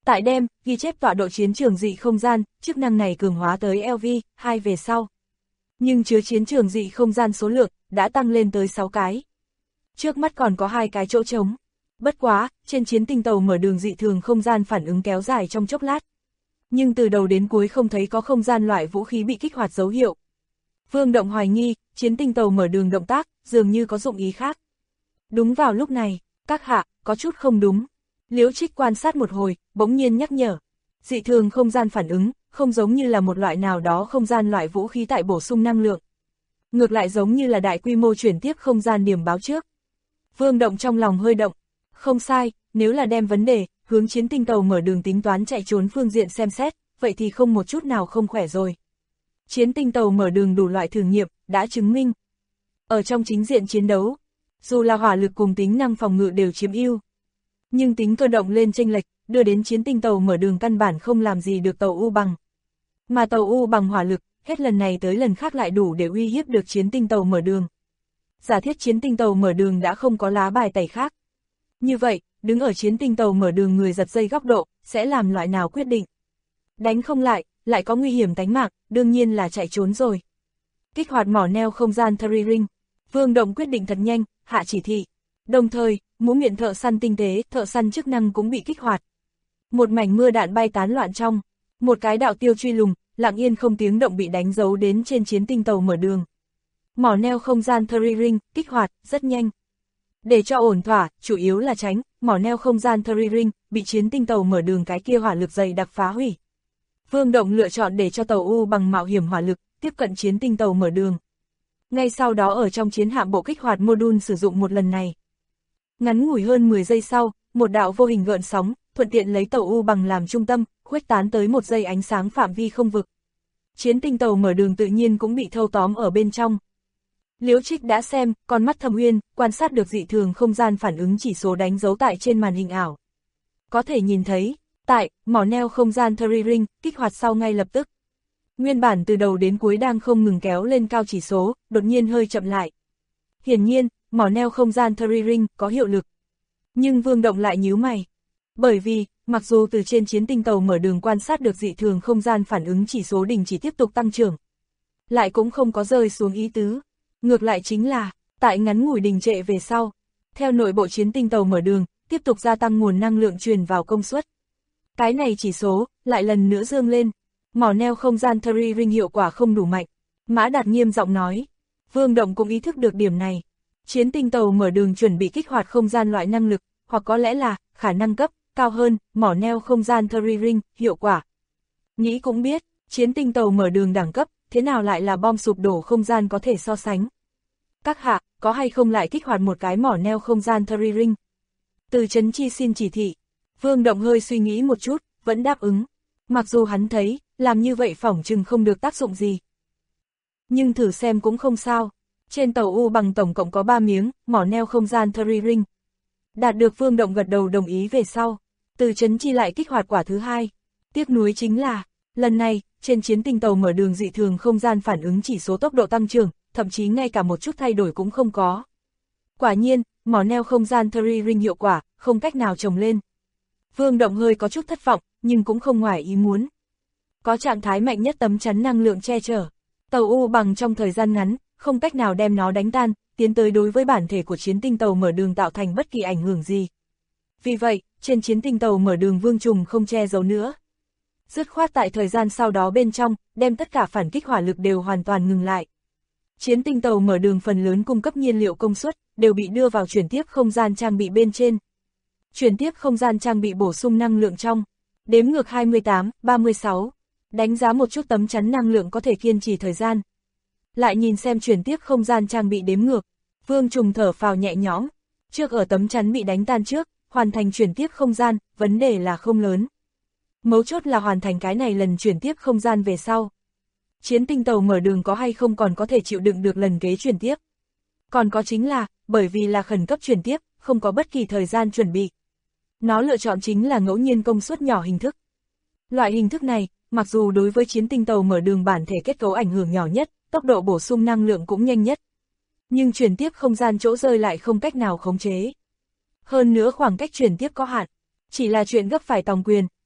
Tại đem, ghi chép tọa độ chiến trường dị không gian, chức năng này cường hóa tới LV2 về sau. Nhưng chứa chiến trường dị không gian số lượng, đã tăng lên tới 6 cái. Trước mắt còn có 2 cái chỗ trống. Bất quá, trên chiến tinh tàu mở đường dị thường không gian phản ứng kéo dài trong chốc lát. Nhưng từ đầu đến cuối không thấy có không gian loại vũ khí bị kích hoạt dấu hiệu. Vương Động hoài nghi, chiến tinh tàu mở đường động tác, dường như có dụng ý khác. Đúng vào lúc này, các hạ, có chút không đúng. Liễu Trích quan sát một hồi, bỗng nhiên nhắc nhở. Dị thường không gian phản ứng, không giống như là một loại nào đó không gian loại vũ khí tại bổ sung năng lượng. Ngược lại giống như là đại quy mô chuyển tiếp không gian điểm báo trước. Vương Động trong lòng hơi động. Không sai, nếu là đem vấn đề, hướng chiến tinh tàu mở đường tính toán chạy trốn phương diện xem xét, vậy thì không một chút nào không khỏe rồi. Chiến tinh tàu mở đường đủ loại thử nghiệm, đã chứng minh. Ở trong chính diện chiến đấu, dù là hỏa lực cùng tính năng phòng ngự đều chiếm ưu, nhưng tính cơ động lên chênh lệch, đưa đến chiến tinh tàu mở đường căn bản không làm gì được tàu U bằng. Mà tàu U bằng hỏa lực, hết lần này tới lần khác lại đủ để uy hiếp được chiến tinh tàu mở đường. Giả thiết chiến tinh tàu mở đường đã không có lá bài tẩy khác. Như vậy, đứng ở chiến tinh tàu mở đường người giật dây góc độ, sẽ làm loại nào quyết định? Đánh không lại có nguy hiểm tánh mạng, đương nhiên là chạy trốn rồi. Kích hoạt mỏ neo không gian Three Ring, Vương Động quyết định thật nhanh, hạ chỉ thị. Đồng thời, mũ miệng thợ săn tinh tế, thợ săn chức năng cũng bị kích hoạt. Một mảnh mưa đạn bay tán loạn trong, một cái đạo tiêu truy lùng, lặng yên không tiếng động bị đánh dấu đến trên chiến tinh tàu mở đường. Mỏ neo không gian Three Ring, kích hoạt, rất nhanh. Để cho ổn thỏa, chủ yếu là tránh, mỏ neo không gian Three Ring, bị chiến tinh tàu mở đường cái kia hỏa lực dày đặc phá hủy. Vương Động lựa chọn để cho tàu U bằng mạo hiểm hỏa lực, tiếp cận chiến tinh tàu mở đường. Ngay sau đó ở trong chiến hạm bộ kích hoạt module sử dụng một lần này. Ngắn ngủi hơn 10 giây sau, một đạo vô hình gợn sóng, thuận tiện lấy tàu U bằng làm trung tâm, khuếch tán tới một giây ánh sáng phạm vi không vực. Chiến tinh tàu mở đường tự nhiên cũng bị thâu tóm ở bên trong. Liễu Trích đã xem, con mắt thâm uyên, quan sát được dị thường không gian phản ứng chỉ số đánh dấu tại trên màn hình ảo. Có thể nhìn thấy, tại, mỏ neo không gian Three Ring, kích hoạt sau ngay lập tức. Nguyên bản từ đầu đến cuối đang không ngừng kéo lên cao chỉ số, đột nhiên hơi chậm lại. Hiển nhiên, mỏ neo không gian Three Ring có hiệu lực. Nhưng Vương Động lại nhíu mày. Bởi vì, mặc dù từ trên chiến tinh tàu mở đường quan sát được dị thường không gian phản ứng chỉ số đình chỉ tiếp tục tăng trưởng, lại cũng không có rơi xuống ý tứ. Ngược lại chính là, tại ngắn ngủi đình trệ về sau, theo nội bộ chiến tinh tàu mở đường, tiếp tục gia tăng nguồn năng lượng truyền vào công suất. Cái này chỉ số, lại lần nữa dương lên. Mỏ neo không gian Three Ring hiệu quả không đủ mạnh. Mã Đạt nghiêm giọng nói. Vương Động cũng ý thức được điểm này. Chiến tinh tàu mở đường chuẩn bị kích hoạt không gian loại năng lực, hoặc có lẽ là, khả năng cấp, cao hơn, mỏ neo không gian Three Ring, hiệu quả. Nghĩ cũng biết, chiến tinh tàu mở đường đẳng cấp, thế nào lại là bom sụp đổ không gian có thể so sánh. Các hạ, có hay không lại kích hoạt một cái mỏ neo không gian Three Ring? Từ Trấn Chi xin chỉ thị. Vương Động hơi suy nghĩ một chút, vẫn đáp ứng. Mặc dù hắn thấy, làm như vậy phỏng chừng không được tác dụng gì. Nhưng thử xem cũng không sao. Trên tàu U bằng tổng cộng có 3 miếng, mỏ neo không gian Three Ring. Đạt được Vương Động gật đầu đồng ý về sau. Từ Trấn Chi lại kích hoạt quả thứ 2. Tiếc nuối chính là, lần này, trên chiến tinh tàu mở đường dị thường không gian phản ứng chỉ số tốc độ tăng trưởng, thậm chí ngay cả một chút thay đổi cũng không có. Quả nhiên, mỏ neo không gian Three Ring hiệu quả, không cách nào trồng lên. Vương Động hơi có chút thất vọng, nhưng cũng không ngoài ý muốn. Có trạng thái mạnh nhất tấm chắn năng lượng che chở. Tàu U bằng trong thời gian ngắn, không cách nào đem nó đánh tan, tiến tới đối với bản thể của chiến tinh tàu mở đường tạo thành bất kỳ ảnh hưởng gì. Vì vậy, trên chiến tinh tàu mở đường Vương Trùng không che giấu nữa. Dứt khoát tại thời gian sau đó bên trong, đem tất cả phản kích hỏa lực đều hoàn toàn ngừng lại. Chiến tinh tàu mở đường phần lớn cung cấp nhiên liệu công suất, đều bị đưa vào chuyển tiếp không gian trang bị bên trên. Chuyển tiếp không gian trang bị bổ sung năng lượng trong. Đếm ngược 28, 36. Đánh giá một chút tấm chắn năng lượng có thể kiên trì thời gian. Lại nhìn xem chuyển tiếp không gian trang bị đếm ngược. Vương Trùng thở phào nhẹ nhõm. Trước ở tấm chắn bị đánh tan trước, hoàn thành chuyển tiếp không gian, vấn đề là không lớn. Mấu chốt là hoàn thành cái này lần chuyển tiếp không gian về sau. Chiến tinh tàu mở đường có hay không còn có thể chịu đựng được lần kế chuyển tiếp. Còn có chính là, bởi vì là khẩn cấp chuyển tiếp, không có bất kỳ thời gian chuẩn bị. Nó lựa chọn chính là ngẫu nhiên công suất nhỏ hình thức. Loại hình thức này, mặc dù đối với chiến tinh tàu mở đường bản thể kết cấu ảnh hưởng nhỏ nhất, tốc độ bổ sung năng lượng cũng nhanh nhất. Nhưng chuyển tiếp không gian chỗ rơi lại không cách nào khống chế. Hơn nữa khoảng cách chuyển tiếp có hạn. Chỉ là chuyện gấp phải tòng quyền,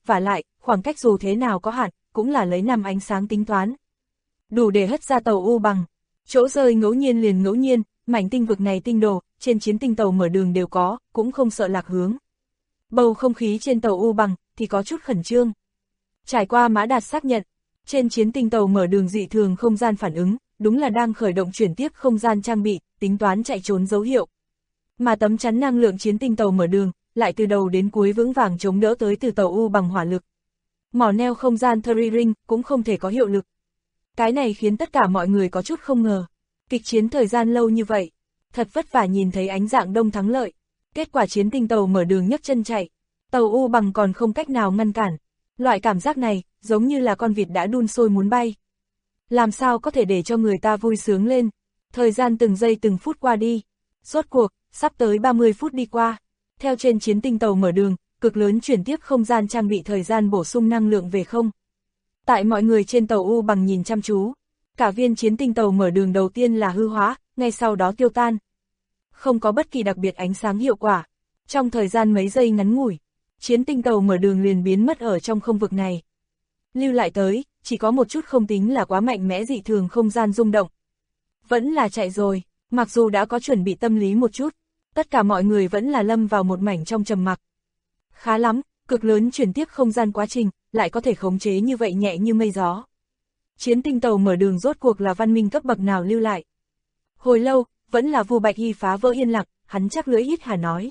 vả lại, khoảng cách dù thế nào có hạn, cũng là lấy năm ánh sáng tính toán. Đủ để hất ra tàu U Bằng. Chỗ rơi ngẫu nhiên liền ngẫu nhiên, mảnh tinh vực này tinh đồ, trên chiến tinh tàu mở đường đều có, cũng không sợ lạc hướng. Bầu không khí trên tàu U Bằng thì có chút khẩn trương. Trải qua Mã Đạt xác nhận, trên chiến tinh tàu mở đường dị thường không gian phản ứng, đúng là đang khởi động chuyển tiếp không gian trang bị, tính toán chạy trốn dấu hiệu. Mà tấm chắn năng lượng chiến tinh tàu mở đường, lại từ đầu đến cuối vững vàng chống đỡ tới từ tàu U Bằng hỏa lực. Mỏ neo không gian Thury Ring cũng không thể có hiệu lực. Cái này khiến tất cả mọi người có chút không ngờ. Kịch chiến thời gian lâu như vậy, thật vất vả nhìn thấy ánh dạng đông thắng lợi. Kết quả chiến tinh tàu mở đường nhấc chân chạy, tàu U Bằng còn không cách nào ngăn cản. Loại cảm giác này, giống như là con vịt đã đun sôi muốn bay. Làm sao có thể để cho người ta vui sướng lên. Thời gian từng giây từng phút qua đi. Rốt cuộc, sắp tới 30 phút đi qua. Theo trên chiến tinh tàu mở đường, cực lớn chuyển tiếp không gian trang bị thời gian bổ sung năng lượng về không. Tại mọi người trên tàu U Bằng nhìn chăm chú, cả viên chiến tinh tàu mở đường đầu tiên là hư hóa, ngay sau đó tiêu tan. Không có bất kỳ đặc biệt ánh sáng hiệu quả. Trong thời gian mấy giây ngắn ngủi, chiến tinh tàu mở đường liền biến mất ở trong không vực này. Lưu lại tới, chỉ có một chút không tính là quá mạnh mẽ dị thường không gian rung động. Vẫn là chạy rồi, mặc dù đã có chuẩn bị tâm lý một chút, tất cả mọi người vẫn là lâm vào một mảnh trong trầm mặc. Khá lắm, cực lớn chuyển tiếp không gian quá trình, lại có thể khống chế như vậy nhẹ như mây gió. Chiến tinh tàu mở đường rốt cuộc là văn minh cấp bậc nào lưu lại. Hồi lâu, vẫn là Vu Bạch Hy phá vỡ yên lặng, hắn chắc lưỡi hít hà nói.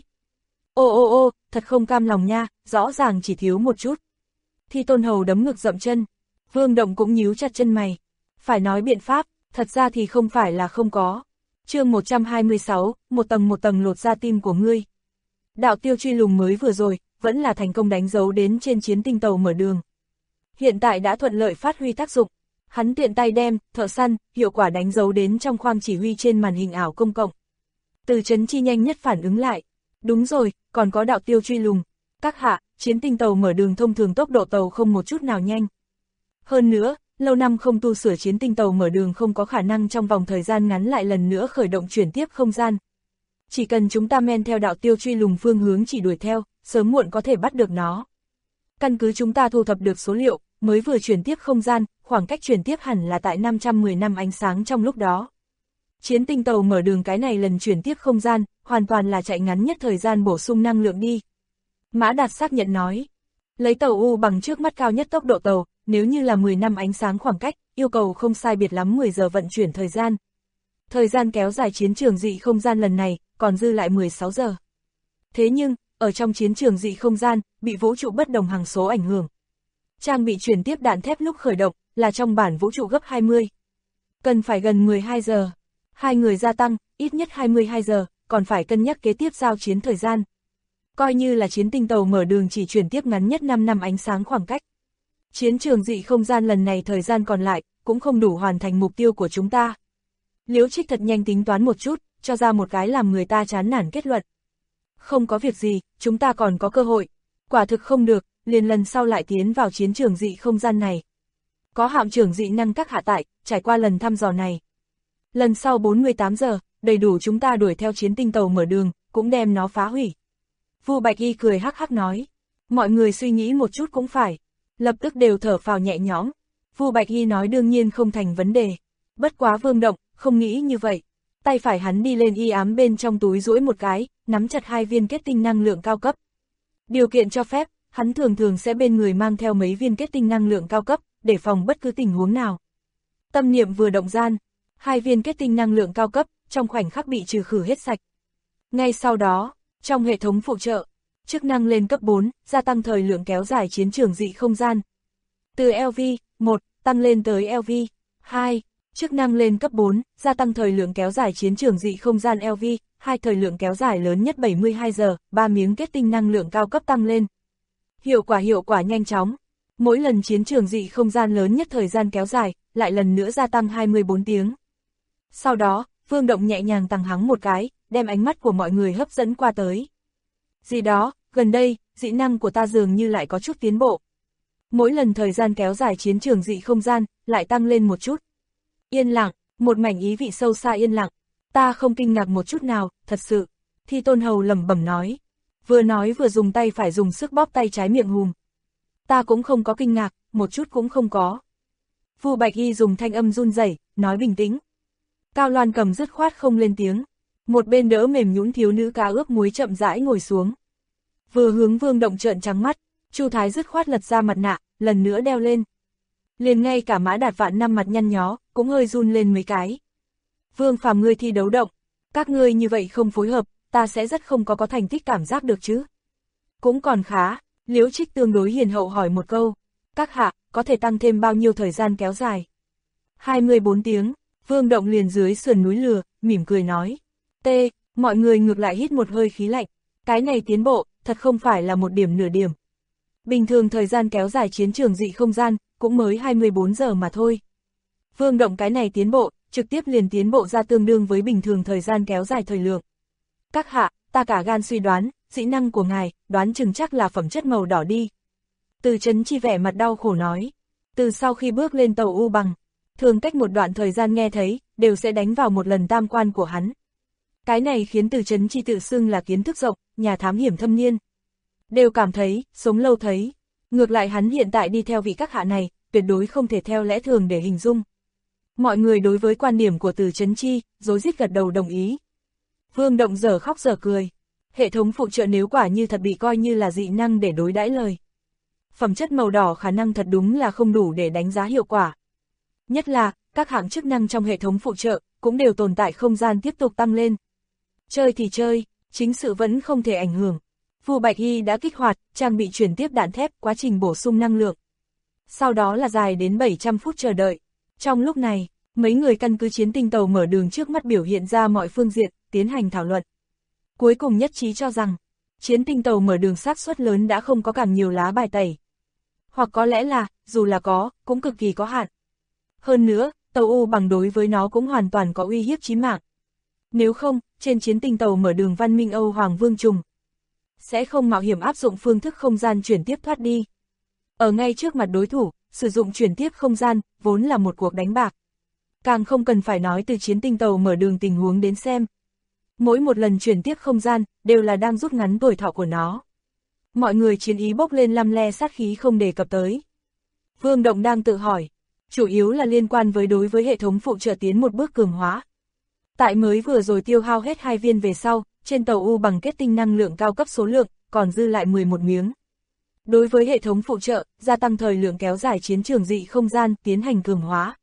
Ô, thật không cam lòng nha, rõ ràng chỉ thiếu một chút. Thi Tôn Hầu đấm ngực dậm chân, Vương Động cũng nhíu chặt chân mày. Phải nói biện pháp, thật ra thì không phải là không có. Chương 126, một tầng lột ra tim của ngươi. Đạo tiêu truy lùng mới vừa rồi, vẫn là thành công đánh dấu đến trên chiến tinh tàu mở đường. Hiện tại đã thuận lợi phát huy tác dụng. Hắn tiện tay đem, thợ săn, hiệu quả đánh dấu đến trong khoang chỉ huy trên màn hình ảo công cộng. Từ Trấn Chi nhanh nhất phản ứng lại. Đúng rồi, còn có đạo tiêu truy lùng. Các hạ, chiến tinh tàu mở đường thông thường tốc độ tàu không một chút nào nhanh. Hơn nữa, lâu năm không tu sửa chiến tinh tàu mở đường không có khả năng trong vòng thời gian ngắn lại lần nữa khởi động chuyển tiếp không gian. Chỉ cần chúng ta men theo đạo tiêu truy lùng phương hướng chỉ đuổi theo, sớm muộn có thể bắt được nó. Căn cứ chúng ta thu thập được số liệu, mới vừa chuyển tiếp không gian, khoảng cách chuyển tiếp hẳn là tại 510 năm ánh sáng trong lúc đó. Chiến tinh tàu mở đường cái này lần chuyển tiếp không gian, hoàn toàn là chạy ngắn nhất thời gian bổ sung năng lượng đi. Mã Đạt xác nhận nói, lấy tàu U Bằng trước mắt cao nhất tốc độ tàu, nếu như là 10 năm ánh sáng khoảng cách, yêu cầu không sai biệt lắm 10 giờ vận chuyển thời gian. Thời gian kéo dài chiến trường dị không gian lần này, còn dư lại 16 giờ. Thế nhưng, ở trong chiến trường dị không gian, bị vũ trụ bất đồng hằng số ảnh hưởng. Trang bị chuyển tiếp đạn thép lúc khởi động, là trong bản vũ trụ gấp 20. Cần phải gần 12 giờ. Hai người gia tăng, ít nhất 22 giờ, còn phải cân nhắc kế tiếp giao chiến thời gian. Coi như là chiến tinh tàu mở đường chỉ chuyển tiếp ngắn nhất 5 năm ánh sáng khoảng cách. Chiến trường dị không gian lần này thời gian còn lại, cũng không đủ hoàn thành mục tiêu của chúng ta. Liễu Trích thật nhanh tính toán một chút, cho ra một cái làm người ta chán nản kết luận. Không có việc gì, chúng ta còn có cơ hội. Quả thực không được, liền lần sau lại tiến vào chiến trường dị không gian này. Có hạm trưởng dị năng các hạ tại, trải qua lần thăm dò này. Lần sau 48 giờ, đầy đủ chúng ta đuổi theo chiến tinh tàu mở đường, cũng đem nó phá hủy. Vu Bạch Y cười hắc hắc nói. Mọi người suy nghĩ một chút cũng phải. Lập tức đều thở phào nhẹ nhõm. Vu Bạch Y nói đương nhiên không thành vấn đề. Bất quá Vương Động, không nghĩ như vậy. Tay phải hắn đi lên y ám bên trong túi duỗi một cái, nắm chặt 2 viên kết tinh năng lượng cao cấp. Điều kiện cho phép, hắn thường sẽ bên người mang theo mấy viên kết tinh năng lượng cao cấp, để phòng bất cứ tình huống nào. Tâm niệm vừa động gian, 2 viên kết tinh năng lượng cao cấp, trong khoảnh khắc bị trừ khử hết sạch. Ngay sau đó, trong hệ thống phụ trợ, chức năng lên cấp 4, gia tăng thời lượng kéo dài chiến trường dị không gian. Từ LV1, tăng lên tới LV2, chức năng lên cấp 4, gia tăng thời lượng kéo dài chiến trường dị không gian LV2, thời lượng kéo dài lớn nhất 72 giờ, 3 miếng kết tinh năng lượng cao cấp tăng lên. Hiệu quả nhanh chóng. Mỗi lần chiến trường dị không gian lớn nhất thời gian kéo dài, lại lần nữa gia tăng 24 tiếng. Sau đó, Vương Động nhẹ nhàng tăng hắng một cái, đem ánh mắt của mọi người hấp dẫn qua tới. Gì đó, gần đây, dị năng của ta dường như lại có chút tiến bộ. Mỗi lần thời gian kéo dài chiến trường dị không gian, lại tăng lên một chút. Yên lặng, một mảnh ý vị sâu xa yên lặng. Ta không kinh ngạc một chút nào, thật sự. Thi Tôn Hầu lẩm bẩm nói. Vừa nói vừa dùng tay phải dùng sức bóp tay trái miệng hùm. Ta cũng không có kinh ngạc, một chút cũng không có. Vu Bạch Y dùng thanh âm run rẩy, nói bình tĩnh. Cao Loan Cầm dứt khoát không lên tiếng. Một bên đỡ mềm nhũn thiếu nữ cá ướp muối chậm rãi ngồi xuống. Vừa hướng Vương Động trợn trắng mắt, Chu Thái dứt khoát lật ra mặt nạ, lần nữa đeo lên. Liền ngay cả Mã Đạt Vạn năm mặt nhăn nhó, cũng hơi run lên mấy cái. Vương Phàm ngươi thi đấu động, các ngươi như vậy không phối hợp, ta sẽ rất không có thành tích cảm giác được chứ. Cũng còn khá, Liễu Trích tương đối hiền hậu hỏi một câu. Các hạ, có thể tăng thêm bao nhiêu thời gian kéo dài? 24 tiếng, Vương Động liền dưới sườn núi lừa, mỉm cười nói. Mọi người ngược lại hít một hơi khí lạnh. Cái này tiến bộ, thật không phải là một điểm nửa điểm. Bình thường thời gian kéo dài chiến trường dị không gian, cũng mới 24 giờ mà thôi. Vương Động cái này tiến bộ, trực tiếp liền tiến bộ ra tương đương với bình thường thời gian kéo dài thời lượng. Các hạ, ta cả gan suy đoán, dị năng của ngài, đoán chừng chắc là phẩm chất màu đỏ đi. Từ Chấn Chi vẻ mặt đau khổ nói. Từ sau khi bước lên tàu U Bằng, thường cách một đoạn thời gian nghe thấy, đều sẽ đánh vào một lần tam quan của hắn. Cái này khiến Từ Chấn Chi tự xưng là kiến thức rộng, nhà thám hiểm thâm niên. Đều cảm thấy, sống lâu thấy. Ngược lại hắn hiện tại đi theo vị các hạ này, tuyệt đối không thể theo lẽ thường để hình dung. Mọi người đối với quan điểm của Từ Chấn Chi, rối rít gật đầu đồng ý. Vương Động dở khóc dở cười. Hệ thống phụ trợ nếu quả như thật bị coi như là dị năng để đối đãi lời. Phẩm chất màu đỏ khả năng thật đúng là không đủ để đánh giá hiệu quả. Nhất là, các hạng chức năng trong hệ thống phụ trợ, cũng đều tồn tại không gian tiếp tục tăng lên. Chơi thì chơi, chính sự vẫn không thể ảnh hưởng. Vu Bạch Y đã kích hoạt, trang bị chuyển tiếp đạn thép, quá trình bổ sung năng lượng. Sau đó là dài đến 700 phút chờ đợi. Trong lúc này, mấy người căn cứ chiến tinh tàu mở đường trước mắt biểu hiện ra mọi phương diện, tiến hành thảo luận. Cuối cùng nhất trí cho rằng, chiến tinh tàu mở đường xác suất lớn đã không có càng nhiều lá bài tẩy. Hoặc có lẽ là, dù là có, cũng cực kỳ có hạn. Hơn nữa, tàu U Bằng đối với nó cũng hoàn toàn có uy hiếp chí mạng. Nếu không, trên chiến tinh tàu mở đường văn minh Âu Hoàng Vương Trùng, sẽ không mạo hiểm áp dụng phương thức không gian chuyển tiếp thoát đi. Ở ngay trước mặt đối thủ, sử dụng chuyển tiếp không gian, vốn là một cuộc đánh bạc. Càng không cần phải nói từ chiến tinh tàu mở đường tình huống đến xem. Mỗi một lần chuyển tiếp không gian, đều là đang rút ngắn tuổi thọ của nó. Mọi người chiến ý bốc lên lăm le sát khí không đề cập tới. Vương Động đang tự hỏi, chủ yếu là liên quan với đối với hệ thống phụ trợ tiến một bước cường hóa. Tại mới vừa rồi tiêu hao hết 2 viên về sau, trên tàu U Bằng kết tinh năng lượng cao cấp số lượng, còn dư lại 11 miếng. Đối với hệ thống phụ trợ, gia tăng thời lượng kéo dài chiến trường dị không gian, tiến hành cường hóa.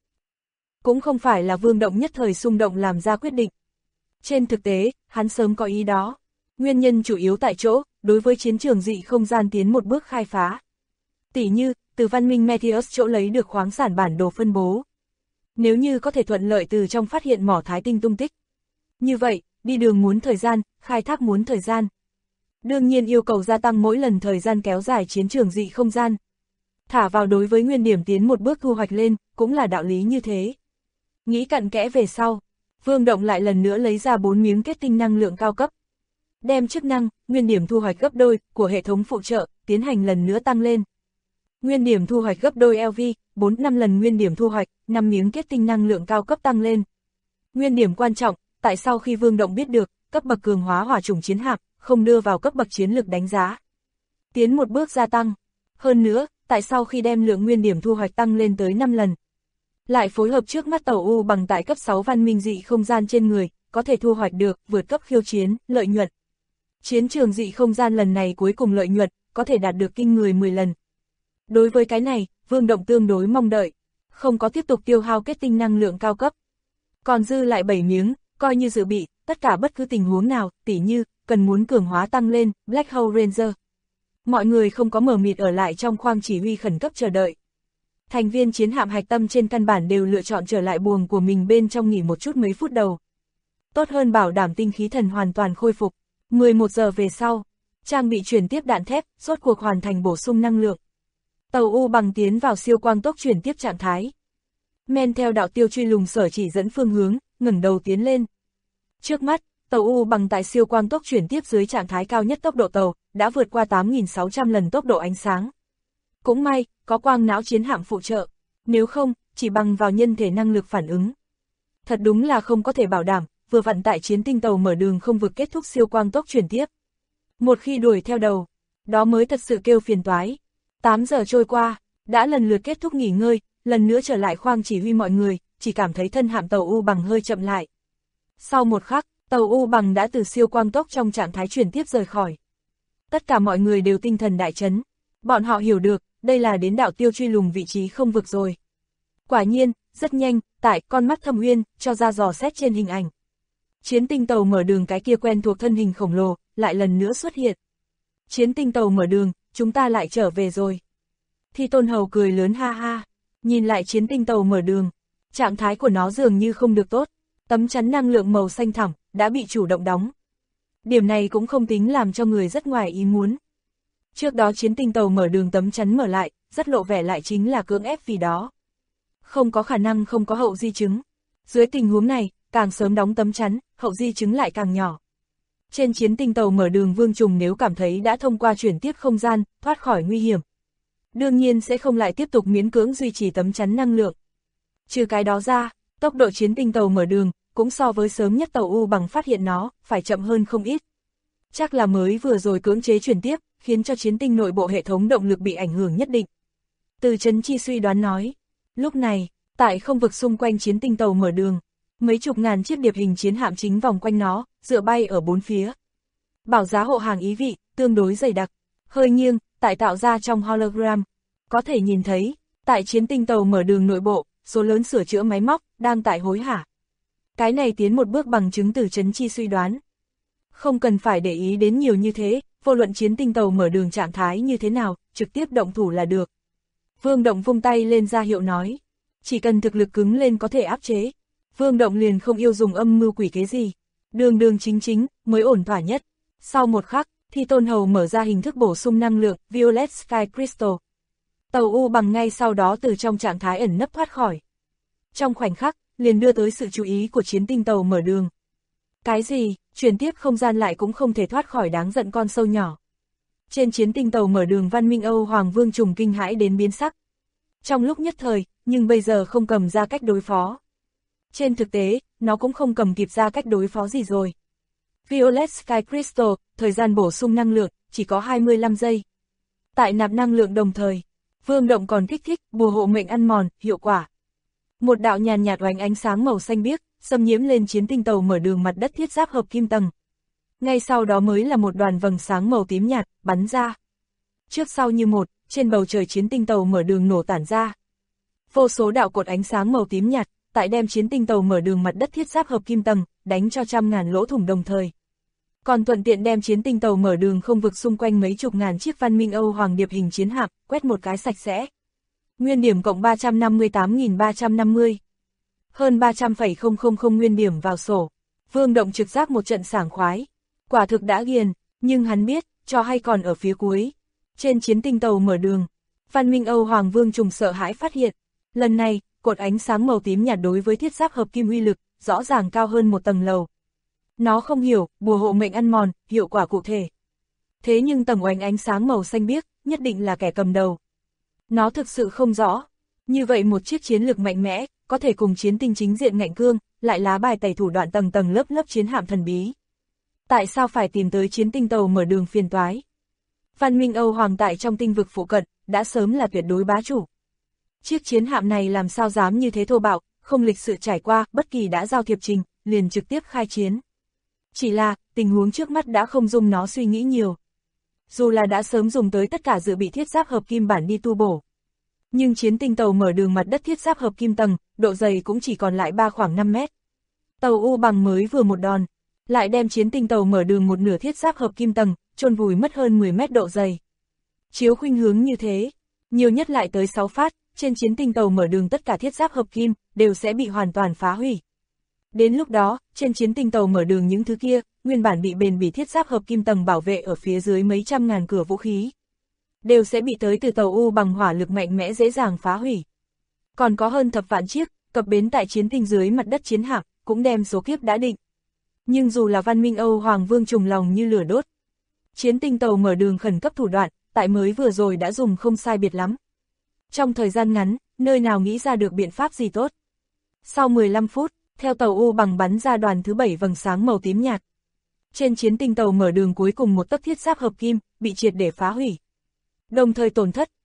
Cũng không phải là Vương Động nhất thời xung động làm ra quyết định. Trên thực tế, hắn sớm có ý đó. Nguyên nhân chủ yếu tại chỗ, đối với chiến trường dị không gian tiến một bước khai phá. Tỉ như, từ văn minh Meteos chỗ lấy được khoáng sản bản đồ phân bố. Nếu như có thể thuận lợi từ trong phát hiện mỏ thái tinh tung tích. Như vậy, đi đường muốn thời gian, khai thác muốn thời gian. Đương nhiên yêu cầu gia tăng mỗi lần thời gian kéo dài chiến trường dị không gian. Thả vào đối với nguyên điểm tiến một bước thu hoạch lên, cũng là đạo lý như thế. Nghĩ cặn kẽ về sau, Vương Động lại lần nữa lấy ra 4 miếng kết tinh năng lượng cao cấp. Đem chức năng, nguyên điểm thu hoạch gấp đôi, của hệ thống phụ trợ, tiến hành lần nữa tăng lên. Nguyên điểm thu hoạch gấp đôi LV, 4-5 lần nguyên điểm thu hoạch, 5 miếng kết tinh năng lượng cao cấp tăng lên. Nguyên điểm quan trọng, tại sau khi Vương Động biết được, cấp bậc cường hóa hỏa chủng chiến hạm, không đưa vào cấp bậc chiến lực đánh giá. Tiến một bước gia tăng. Hơn nữa, tại sau khi đem lượng nguyên điểm thu hoạch tăng lên tới 5 lần. Lại phối hợp trước mắt tàu U Bằng tại cấp 6 văn minh dị không gian trên người, có thể thu hoạch được, vượt cấp khiêu chiến, lợi nhuận. Chiến trường dị không gian lần này cuối cùng lợi nhuận, có thể đạt được kinh người 10 lần. Đối với cái này, Vương Động tương đối mong đợi, không có tiếp tục tiêu hao kết tinh năng lượng cao cấp. Còn dư lại 7 miếng, coi như dự bị, tất cả bất cứ tình huống nào, tỉ như, cần muốn cường hóa tăng lên, Black Hole Ranger. Mọi người không có mờ mịt ở lại trong khoang chỉ huy khẩn cấp chờ đợi. Thành viên chiến hạm hạch tâm trên căn bản đều lựa chọn trở lại buồng của mình bên trong nghỉ một chút mấy phút đầu. Tốt hơn bảo đảm tinh khí thần hoàn toàn khôi phục. 11 giờ về sau, trang bị chuyển tiếp đạn thép, rốt cuộc hoàn thành bổ sung năng lượng. Tàu U Bằng tiến vào siêu quang tốc chuyển tiếp trạng thái. Men theo đạo tiêu truy lùng sở chỉ dẫn phương hướng, ngẩng đầu tiến lên. Trước mắt, tàu U Bằng tại siêu quang tốc chuyển tiếp dưới trạng thái cao nhất tốc độ tàu, đã vượt qua 8.600 lần tốc độ ánh sáng. Cũng may, có quang não chiến hạm phụ trợ, nếu không, chỉ bằng vào nhân thể năng lực phản ứng. Thật đúng là không có thể bảo đảm, vừa vặn tại chiến tinh tàu mở đường không vực kết thúc siêu quang tốc chuyển tiếp. Một khi đuổi theo đầu, đó mới thật sự kêu phiền toái. 8 giờ trôi qua, đã lần lượt kết thúc nghỉ ngơi, lần nữa trở lại khoang chỉ huy mọi người, chỉ cảm thấy thân hạm tàu U Bằng hơi chậm lại. Sau một khắc, tàu U Bằng đã từ siêu quang tốc trong trạng thái chuyển tiếp rời khỏi. Tất cả mọi người đều tinh thần đại chấn. Bọn họ hiểu được, đây là đến đạo tiêu truy lùng vị trí không vực rồi. Quả nhiên, rất nhanh, tại con mắt Thâm Uyên cho ra dò xét trên hình ảnh. Chiến tinh tàu mở đường cái kia quen thuộc thân hình khổng lồ, lại lần nữa xuất hiện. Chiến tinh tàu mở đường, chúng ta lại trở về rồi. Thi Tôn Hầu cười lớn ha ha, nhìn lại chiến tinh tàu mở đường, trạng thái của nó dường như không được tốt, tấm chắn năng lượng màu xanh thẳm, đã bị chủ động đóng. Điểm này cũng không tính làm cho người rất ngoài ý muốn. Trước đó chiến tinh tàu mở đường tấm chắn mở lại, rất lộ vẻ lại chính là cưỡng ép vì đó. Không có khả năng không có hậu di chứng. Dưới tình huống này, càng sớm đóng tấm chắn, hậu di chứng lại càng nhỏ. Trên chiến tinh tàu mở đường Vương Trùng nếu cảm thấy đã thông qua chuyển tiếp không gian, thoát khỏi nguy hiểm, đương nhiên sẽ không lại tiếp tục miễn cưỡng duy trì tấm chắn năng lượng. Trừ cái đó ra, tốc độ chiến tinh tàu mở đường, cũng so với sớm nhất tàu U Bằng phát hiện nó, phải chậm hơn không ít. Chắc là mới vừa rồi cưỡng chế chuyển tiếp, khiến cho chiến tinh nội bộ hệ thống động lực bị ảnh hưởng nhất định. Từ Trấn Chi suy đoán nói, lúc này, tại không vực xung quanh chiến tinh tàu mở đường, mấy chục ngàn chiếc điệp hình chiến hạm chính vòng quanh nó, dựa bay ở bốn phía. Bảo giá hộ hàng ý vị, tương đối dày đặc, hơi nghiêng, tại tạo ra trong hologram. Có thể nhìn thấy, tại chiến tinh tàu mở đường nội bộ, số lớn sửa chữa máy móc, đang tại hối hả. Cái này tiến một bước bằng chứng từ Trấn Chi suy đoán. Không cần phải để ý đến nhiều như thế, vô luận chiến tinh tàu mở đường trạng thái như thế nào, trực tiếp động thủ là được. Vương Động vung tay lên ra hiệu nói, chỉ cần thực lực cứng lên có thể áp chế. Vương Động liền không yêu dùng âm mưu quỷ kế gì, đường đường chính chính, mới ổn thỏa nhất. Sau một khắc, Thi Tôn Hầu mở ra hình thức bổ sung năng lượng, Violet Sky Crystal. Tàu U Bằng ngay sau đó từ trong trạng thái ẩn nấp thoát khỏi. Trong khoảnh khắc, liền đưa tới sự chú ý của chiến tinh tàu mở đường. Cái gì, chuyển tiếp không gian lại cũng không thể thoát khỏi đáng giận con sâu nhỏ. Trên chiến tinh tàu mở đường Văn Minh Âu Hoàng Vương Trùng kinh hãi đến biến sắc. Trong lúc nhất thời, nhưng bây giờ không cầm ra cách đối phó. Trên thực tế, nó cũng không cầm kịp ra cách đối phó gì rồi. Violet Sky Crystal, thời gian bổ sung năng lượng, chỉ có 25 giây. Tại nạp năng lượng đồng thời, Vương Động còn kích thích, bùa hộ mệnh ăn mòn, hiệu quả. Một đạo nhàn nhạt oánh ánh sáng màu xanh biếc, xâm nhiễm lên chiến tinh tàu mở đường mặt đất thiết giáp hợp kim tầng. Ngay sau đó mới là một đoàn vầng sáng màu tím nhạt, bắn ra. Trước sau như một, trên bầu trời chiến tinh tàu mở đường nổ tản ra. Vô số đạo cột ánh sáng màu tím nhạt, tại đem chiến tinh tàu mở đường mặt đất thiết giáp hợp kim tầng, đánh cho trăm ngàn lỗ thủng đồng thời. Còn thuận tiện đem chiến tinh tàu mở đường không vực xung quanh mấy chục ngàn chiếc Văn Minh Âu Hoàng điệp hình chiến hạm, quét một cái sạch sẽ. Nguyên điểm cộng 358.350. Hơn 300,000 nguyên điểm vào sổ. Vương Động trực giác một trận sảng khoái. Quả thực đã ghiền, nhưng hắn biết, cho hay còn ở phía cuối. Trên chiến tinh tàu mở đường, Văn Minh Âu Hoàng Vương Trùng sợ hãi phát hiện. Lần này, cột ánh sáng màu tím nhạt đối với thiết giáp hợp kim uy lực, rõ ràng cao hơn một tầng lầu. Nó không hiểu, bùa hộ mệnh ăn mòn, hiệu quả cụ thể. Thế nhưng tầng oánh ánh sáng màu xanh biếc, nhất định là kẻ cầm đầu. Nó thực sự không rõ. Như vậy một chiếc chiến lược mạnh mẽ, có thể cùng chiến tinh chính diện ngạnh cương, lại lá bài tẩy thủ đoạn tầng tầng lớp lớp chiến hạm thần bí. Tại sao phải tìm tới chiến tinh tàu mở đường phiền toái? Văn Minh Âu Hoàng tại trong tinh vực phụ cận, đã sớm là tuyệt đối bá chủ. Chiếc chiến hạm này làm sao dám như thế thô bạo, không lịch sự trải qua, bất kỳ đã giao thiệp trình, liền trực tiếp khai chiến. Chỉ là, tình huống trước mắt đã không dung nó suy nghĩ nhiều. Dù là đã sớm dùng tới tất cả dự bị thiết giáp hợp kim bản đi tu bổ. Nhưng chiến tinh tàu mở đường mặt đất thiết giáp hợp kim tầng, độ dày cũng chỉ còn lại khoảng 5 mét. Tàu U Bằng mới vừa một đòn, lại đem chiến tinh tàu mở đường một nửa thiết giáp hợp kim tầng, chôn vùi mất hơn 10 mét độ dày. Chiếu khuynh hướng như thế, nhiều nhất lại tới 6 phát, trên chiến tinh tàu mở đường tất cả thiết giáp hợp kim, đều sẽ bị hoàn toàn phá hủy. Đến lúc đó, trên chiến tinh tàu mở đường những thứ kia, nguyên bản bị bền bỉ thiết giáp hợp kim tầng bảo vệ ở phía dưới mấy trăm ngàn cửa vũ khí, đều sẽ bị tới từ tàu U Bằng hỏa lực mạnh mẽ dễ dàng phá hủy. Còn có hơn thập vạn chiếc, cập bến tại chiến tinh dưới mặt đất chiến hạm, cũng đem số kiếp đã định. Nhưng dù là Văn Minh Âu Hoàng Vương trùng lòng như lửa đốt. Chiến tinh tàu mở đường khẩn cấp thủ đoạn, tại mới vừa rồi đã dùng không sai biệt lắm. Trong thời gian ngắn, nơi nào nghĩ ra được biện pháp gì tốt. Sau 15 phút, theo tàu U Bằng bắn ra đoàn thứ 7 vầng sáng màu tím nhạt. Trên chiến tinh tàu mở đường cuối cùng một tấc thiết giáp hợp kim, bị triệt để phá hủy. Đồng thời tổn thất,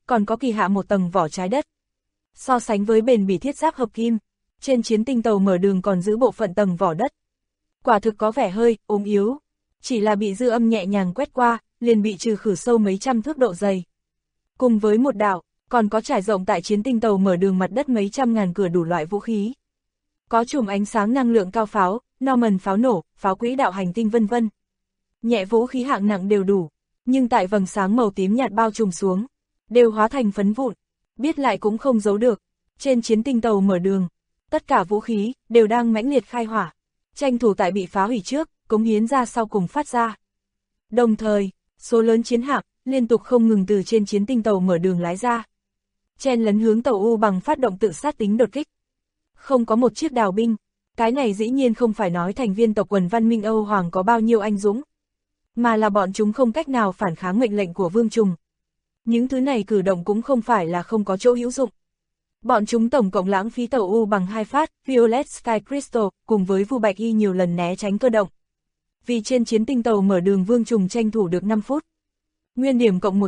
còn có kỳ hạ một tầng vỏ trái đất. So sánh với bền bỉ thiết giáp hợp kim, trên chiến tinh tàu mở đường còn giữ bộ phận tầng vỏ đất. Quả thực có vẻ hơi ốm yếu, chỉ là bị dư âm nhẹ nhàng quét qua, liền bị trừ khử sâu mấy trăm thước độ dày. Cùng với một đảo, còn có trải rộng tại chiến tinh tàu mở đường mặt đất mấy trăm ngàn cửa đủ loại vũ khí. Có chùm ánh sáng năng lượng cao pháo, Norman pháo nổ, pháo quỹ đạo hành tinh vân vân. Nhẹ vũ khí hạng nặng đều đủ, nhưng tại vầng sáng màu tím nhạt bao trùm xuống, đều hóa thành phấn vụn, biết lại cũng không giấu được. Trên chiến tinh tàu mở đường, tất cả vũ khí đều đang mãnh liệt khai hỏa, tranh thủ tại bị phá hủy trước, cống hiến ra sau cùng phát ra. Đồng thời, số lớn chiến hạm liên tục không ngừng từ trên chiến tinh tàu mở đường lái ra, chen lấn hướng tàu U bằng phát động tự sát tính đột kích. Không có một chiếc đào binh, cái này dĩ nhiên không phải nói thành viên tộc quần văn minh Âu Hoàng có bao nhiêu anh dũng, mà là bọn chúng không cách nào phản kháng mệnh lệnh của Vương Trùng. Những thứ này cử động cũng không phải là không có chỗ hữu dụng. Bọn chúng tổng cộng lãng phí tàu U bằng 2 phát, Violet Sky Crystal, cùng với Vu Bạch Y nhiều lần né tránh cơ động. Vì trên chiến tinh tàu mở đường Vương Trùng tranh thủ được 5 phút. Nguyên điểm cộng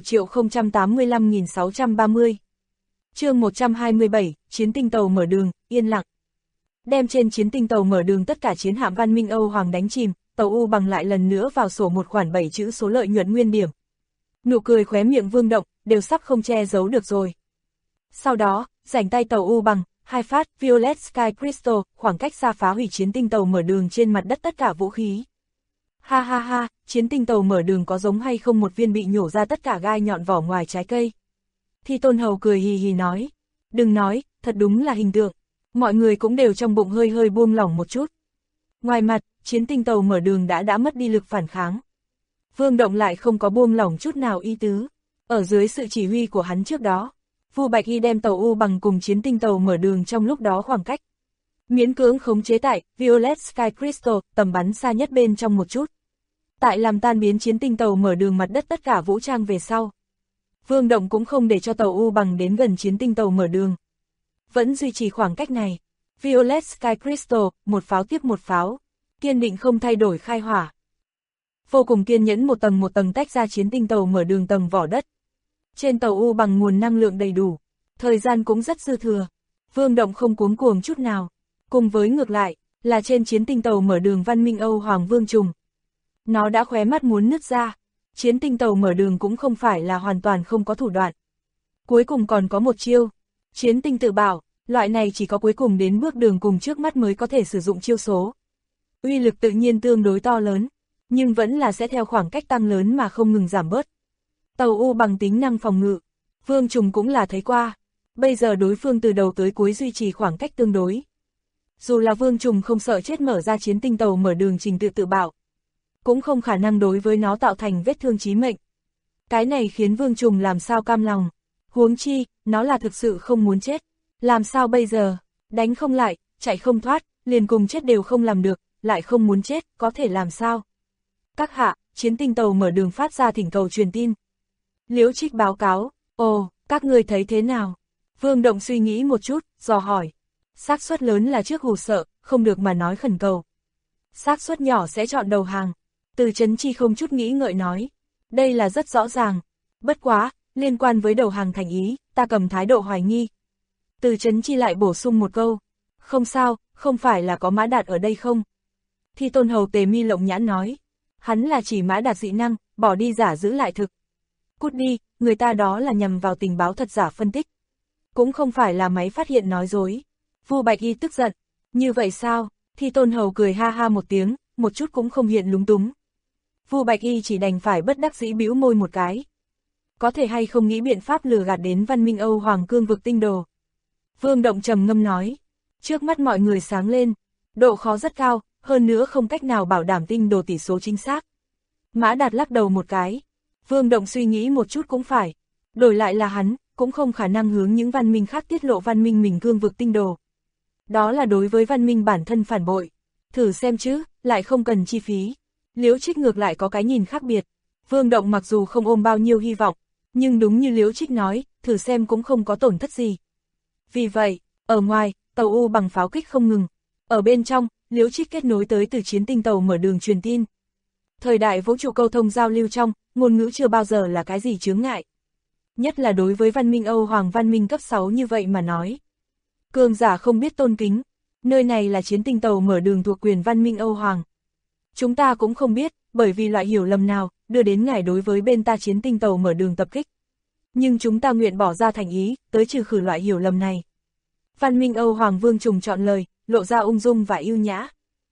1.085.630. Chương 127, chiến tinh tàu mở đường, yên lặng. Đem trên chiến tinh tàu mở đường tất cả chiến hạm văn minh Âu Hoàng đánh chìm, tàu U bằng lại lần nữa vào sổ một khoản 7 chữ số lợi nhuận nguyên điểm. Nụ cười khóe miệng Vương Động, đều sắp không che giấu được rồi. Sau đó, rảnh tay tàu U bằng, 2 phát, Violet Sky Crystal, khoảng cách xa phá hủy chiến tinh tàu mở đường trên mặt đất tất cả vũ khí. Ha ha ha, chiến tinh tàu mở đường có giống hay không một viên bị nhổ ra tất cả gai nhọn vỏ ngoài trái cây. Thi Tôn Hầu cười hì hì nói, đừng nói, thật đúng là hình tượng. Mọi người cũng đều trong bụng hơi hơi buông lỏng một chút. Ngoài mặt, chiến tinh tàu mở đường đã mất đi lực phản kháng. Vương Động lại không có buông lỏng chút nào ý tứ. Ở dưới sự chỉ huy của hắn trước đó, Vu Bạch Y đem tàu U bằng cùng chiến tinh tàu mở đường trong lúc đó khoảng cách miễn cưỡng khống chế tại Violet Sky Crystal, tầm bắn xa nhất bên trong một chút. Tại làm tan biến chiến tinh tàu mở đường mặt đất tất cả vũ trang về sau, Vương Động cũng không để cho tàu U bằng đến gần chiến tinh tàu mở đường. Vẫn duy trì khoảng cách này. Violet Sky Crystal, một pháo tiếp một pháo, kiên định không thay đổi khai hỏa. Vô cùng kiên nhẫn một tầng tách ra chiến tinh tàu mở đường tầng vỏ đất. Trên tàu U bằng nguồn năng lượng đầy đủ, thời gian cũng rất dư thừa. Vương Động không cuống cuồng chút nào. Cùng với ngược lại, là trên chiến tinh tàu mở đường văn minh Âu Hoàng Vương Trùng. Nó đã khóe mắt muốn nứt ra. Chiến tinh tàu mở đường cũng không phải là hoàn toàn không có thủ đoạn. Cuối cùng còn có một chiêu. Chiến tinh tự bảo, loại này chỉ có cuối cùng đến bước đường cùng trước mắt mới có thể sử dụng chiêu số. Uy lực tự nhiên tương đối to lớn, nhưng vẫn là sẽ theo khoảng cách tăng lớn mà không ngừng giảm bớt. Tàu U bằng tính năng phòng ngự, Vương Trùng cũng là thấy qua. Bây giờ đối phương từ đầu tới cuối duy trì khoảng cách tương đối. Dù là Vương Trùng không sợ chết mở ra chiến tinh tàu mở đường trình tự bảo, cũng không khả năng đối với nó tạo thành vết thương chí mệnh. Cái này khiến Vương Trùng làm sao cam lòng. Huống chi, nó là thực sự không muốn chết. Làm sao bây giờ, đánh không lại, chạy không thoát, liền cùng chết đều không làm được, lại không muốn chết, có thể làm sao? Các hạ, chiến tinh tàu mở đường phát ra thỉnh cầu truyền tin. Liễu Trích báo cáo, ồ, các ngươi thấy thế nào? Vương Động suy nghĩ một chút, dò hỏi. Xác suất lớn là trước hù sợ, không được mà nói khẩn cầu. Xác suất nhỏ sẽ chọn đầu hàng. Từ Chấn Chi không chút nghĩ ngợi nói. Đây là rất rõ ràng. Bất quá, liên quan với đầu hàng thành ý, ta cầm thái độ hoài nghi. Từ Chấn Chi lại bổ sung một câu. Không sao, không phải là có Mã Đạt ở đây không? Thi Tôn Hầu Tề Mi lộng nhãn nói. Hắn là chỉ Mã Đạt dị năng, bỏ đi giả giữ lại thực. Cút đi, người ta đó là nhằm vào tình báo thật giả phân tích. Cũng không phải là máy phát hiện nói dối. Vu Bạch Y tức giận. Như vậy sao? Thi Tôn Hầu cười ha ha một tiếng, một chút cũng không hiện lúng túng. Vu Bạch Y chỉ đành phải bất đắc dĩ bĩu môi một cái. Có thể hay không nghĩ biện pháp lừa gạt đến văn minh Âu Hoàng cương vực tinh đồ. Vương Động trầm ngâm nói. Trước mắt mọi người sáng lên. Độ khó rất cao, hơn nữa không cách nào bảo đảm tinh đồ tỷ số chính xác. Mã Đạt lắc đầu một cái. Vương Động suy nghĩ một chút cũng phải. Đổi lại là hắn, cũng không khả năng hướng những văn minh khác tiết lộ văn minh mình cương vực tinh đồ. Đó là đối với văn minh bản thân phản bội. Thử xem chứ, lại không cần chi phí. Liễu Trích ngược lại có cái nhìn khác biệt. Vương Động mặc dù không ôm bao nhiêu hy vọng, nhưng đúng như Liễu Trích nói, thử xem cũng không có tổn thất gì. Vì vậy, ở ngoài, tàu U bằng pháo kích không ngừng. Ở bên trong, Liễu Trích kết nối tới từ chiến tinh tàu mở đường truyền tin. Thời đại vũ trụ câu thông giao lưu trong, ngôn ngữ chưa bao giờ là cái gì chướng ngại. Nhất là đối với văn minh Âu Hoàng văn minh cấp 6 như vậy mà nói. Cường giả không biết tôn kính, nơi này là chiến tinh tàu mở đường thuộc quyền văn minh Âu Hoàng. Chúng ta cũng không biết, bởi vì loại hiểu lầm nào, đưa đến ngài đối với bên ta chiến tinh tàu mở đường tập kích. Nhưng chúng ta nguyện bỏ ra thành ý, tới trừ khử loại hiểu lầm này. Văn minh Âu Hoàng Vương Trùng chọn lời, lộ ra ung dung và yêu nhã.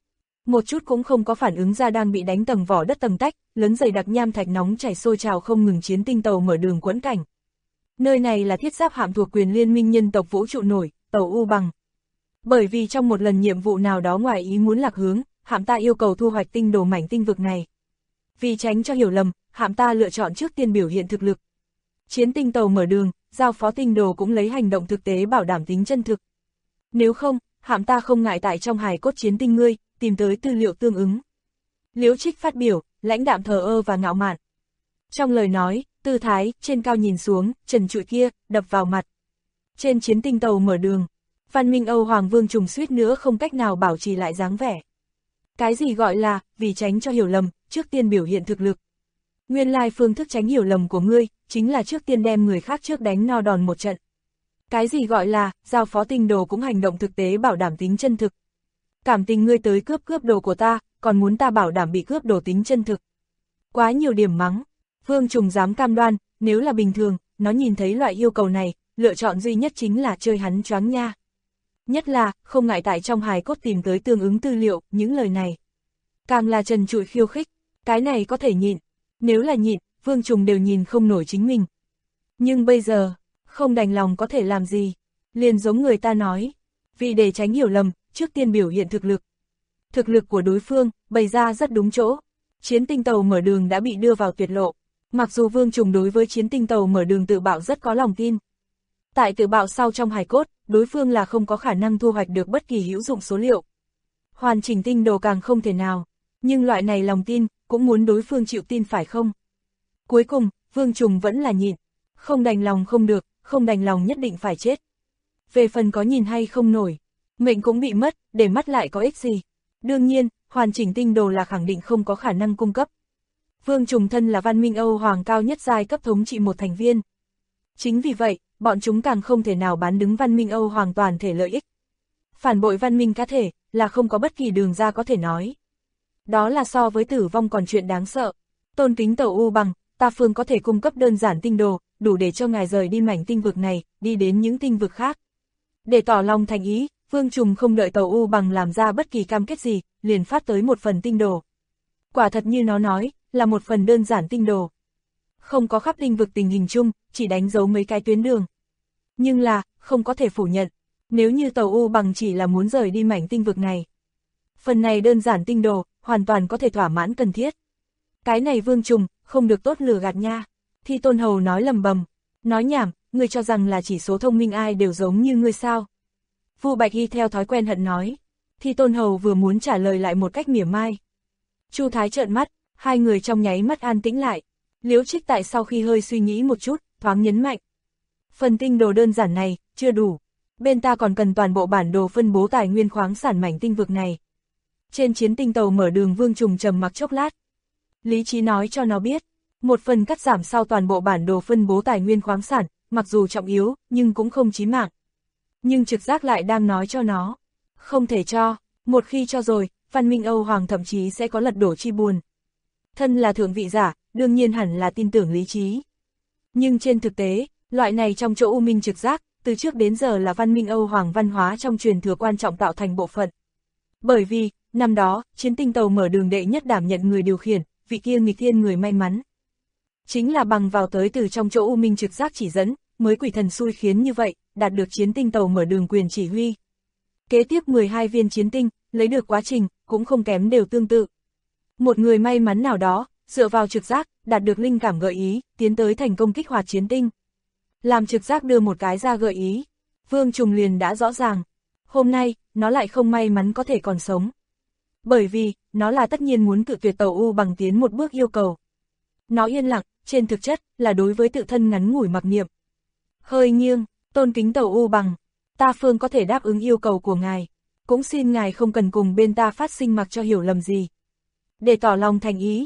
Một chút cũng không có phản ứng ra đang bị đánh tầng vỏ đất tầng tách, lớn dày đặc nham thạch nóng chảy sôi trào không ngừng chiến tinh tàu mở đường quẫn cảnh. Nơi này là thiết giáp hạm thuộc quyền liên minh nhân tộc vũ trụ nổi, tàu U Bằng. Bởi vì trong một lần nhiệm vụ nào đó ngoài ý muốn lạc hướng, hạm ta yêu cầu thu hoạch tinh đồ mảnh tinh vực này. Vì tránh cho hiểu lầm, hạm ta lựa chọn trước tiên biểu hiện thực lực. Chiến tinh tàu mở đường, giao phó tinh đồ cũng lấy hành động thực tế bảo đảm tính chân thực. Nếu không, hạm ta không ngại tại trong hài cốt chiến tinh ngươi, tìm tới tư liệu tương ứng. Liễu Trích phát biểu, lãnh đạm thờ ơ và ngạo mạn. Trong lời nói, tư thái, trên cao nhìn xuống, trần trụi kia, đập vào mặt. Trên chiến tinh tàu mở đường, văn minh Âu Hoàng Vương Trùng suýt nữa không cách nào bảo trì lại dáng vẻ. Cái gì gọi là, vì tránh cho hiểu lầm, trước tiên biểu hiện thực lực. Nguyên lai phương thức tránh hiểu lầm của ngươi, chính là trước tiên đem người khác trước đánh no đòn một trận. Cái gì gọi là, giao phó tinh đồ cũng hành động thực tế bảo đảm tính chân thực. Cảm tình ngươi tới cướp đồ của ta, còn muốn ta bảo đảm bị cướp đồ tính chân thực. Quá nhiều điểm mắng. Vương Trùng dám cam đoan, nếu là bình thường, nó nhìn thấy loại yêu cầu này, lựa chọn duy nhất chính là chơi hắn choáng nha. Nhất là, không ngại tại trong hài cốt tìm tới tương ứng tư liệu, những lời này. Càng là trần trụi khiêu khích, cái này có thể nhịn. Nếu là nhịn, Vương Trùng đều nhìn không nổi chính mình. Nhưng bây giờ, không đành lòng có thể làm gì. Liền giống người ta nói, vì để tránh hiểu lầm, trước tiên biểu hiện thực lực. Thực lực của đối phương, bày ra rất đúng chỗ. Chiến tinh tàu mở đường đã bị đưa vào tuyệt lộ. Mặc dù Vương Trùng đối với chiến tinh tàu mở đường tự bạo rất có lòng tin. Tại tự bạo sau trong hài cốt, đối phương là không có khả năng thu hoạch được bất kỳ hữu dụng số liệu. Hoàn chỉnh tinh đồ càng không thể nào. Nhưng loại này lòng tin, cũng muốn đối phương chịu tin phải không? Cuối cùng, Vương Trùng vẫn là nhịn. Không đành lòng không được, không đành lòng nhất định phải chết. Về phần có nhìn hay không nổi, mệnh cũng bị mất, để mắt lại có ích gì. Đương nhiên, hoàn chỉnh tinh đồ là khẳng định không có khả năng cung cấp. Vương Trùng thân là văn minh Âu Hoàng cao nhất giai cấp thống trị một thành viên. Chính vì vậy, bọn chúng càng không thể nào bán đứng văn minh Âu Hoàng toàn thể lợi ích. Phản bội văn minh cá thể, là không có bất kỳ đường ra có thể nói. Đó là so với tử vong còn chuyện đáng sợ. Tôn kính tàu U Bằng, ta phương có thể cung cấp đơn giản tinh đồ, đủ để cho ngài rời đi mảnh tinh vực này, đi đến những tinh vực khác. Để tỏ lòng thành ý, Vương Trùng không đợi tàu U Bằng làm ra bất kỳ cam kết gì, liền phát tới một phần tinh đồ. Quả thật như nó nói, là một phần đơn giản tinh đồ. Không có khắp tinh vực tình hình chung, chỉ đánh dấu mấy cái tuyến đường. Nhưng là, không có thể phủ nhận, nếu như tàu U Bằng chỉ là muốn rời đi mảnh tinh vực này. Phần này đơn giản tinh đồ, hoàn toàn có thể thỏa mãn cần thiết. Cái này Vương Trùng, không được tốt lừa gạt nha. Thi Tôn Hầu nói lầm bầm, nói nhảm, ngươi cho rằng là chỉ số thông minh ai đều giống như ngươi sao? Vu Bạch Hy theo thói quen hận nói. Thi Tôn Hầu vừa muốn trả lời lại một cách mỉa mai. Chu Thái trợn mắt, hai người trong nháy mắt an tĩnh lại. Liễu Trích tại sau khi hơi suy nghĩ một chút, thoáng nhấn mạnh. Phần tinh đồ đơn giản này, chưa đủ. Bên ta còn cần toàn bộ bản đồ phân bố tài nguyên khoáng sản mảnh tinh vực này. Trên chiến tinh tàu mở đường Vương Trùng trầm mặc chốc lát. Lý trí nói cho nó biết, một phần cắt giảm sau toàn bộ bản đồ phân bố tài nguyên khoáng sản, mặc dù trọng yếu, nhưng cũng không chí mạng. Nhưng trực giác lại đang nói cho nó, không thể cho, một khi cho rồi, văn minh Âu Hoàng thậm chí sẽ có lật đổ chi buồn. Thân là thượng vị giả, đương nhiên hẳn là tin tưởng lý trí. Nhưng trên thực tế, loại này trong chỗ u minh trực giác, từ trước đến giờ là văn minh Âu Hoàng văn hóa trong truyền thừa quan trọng tạo thành bộ phận. Bởi vì, năm đó, chiến tinh tàu mở đường đệ nhất đảm nhận người điều khiển, vị kia nghịch thiên người may mắn. Chính là bằng vào tới từ trong chỗ u minh trực giác chỉ dẫn, mới quỷ thần xui khiến như vậy, đạt được chiến tinh tàu mở đường quyền chỉ huy. Kế tiếp 12 viên chiến tinh, lấy được quá trình, cũng không kém đều tương tự. Một người may mắn nào đó, dựa vào trực giác, đạt được linh cảm gợi ý, tiến tới thành công kích hoạt chiến tinh. Làm trực giác đưa một cái ra gợi ý, Vương Trùng liền đã rõ ràng. Hôm nay, nó lại không may mắn có thể còn sống. Bởi vì, nó là tất nhiên muốn cự tuyệt tàu U Bằng tiến một bước yêu cầu. Nó yên lặng, trên thực chất, là đối với tự thân ngắn ngủi mặc niệm. Hơi nghiêng, tôn kính tàu U Bằng, ta phương có thể đáp ứng yêu cầu của ngài. Cũng xin ngài không cần cùng bên ta phát sinh mặc cho hiểu lầm gì. Để tỏ lòng thành ý,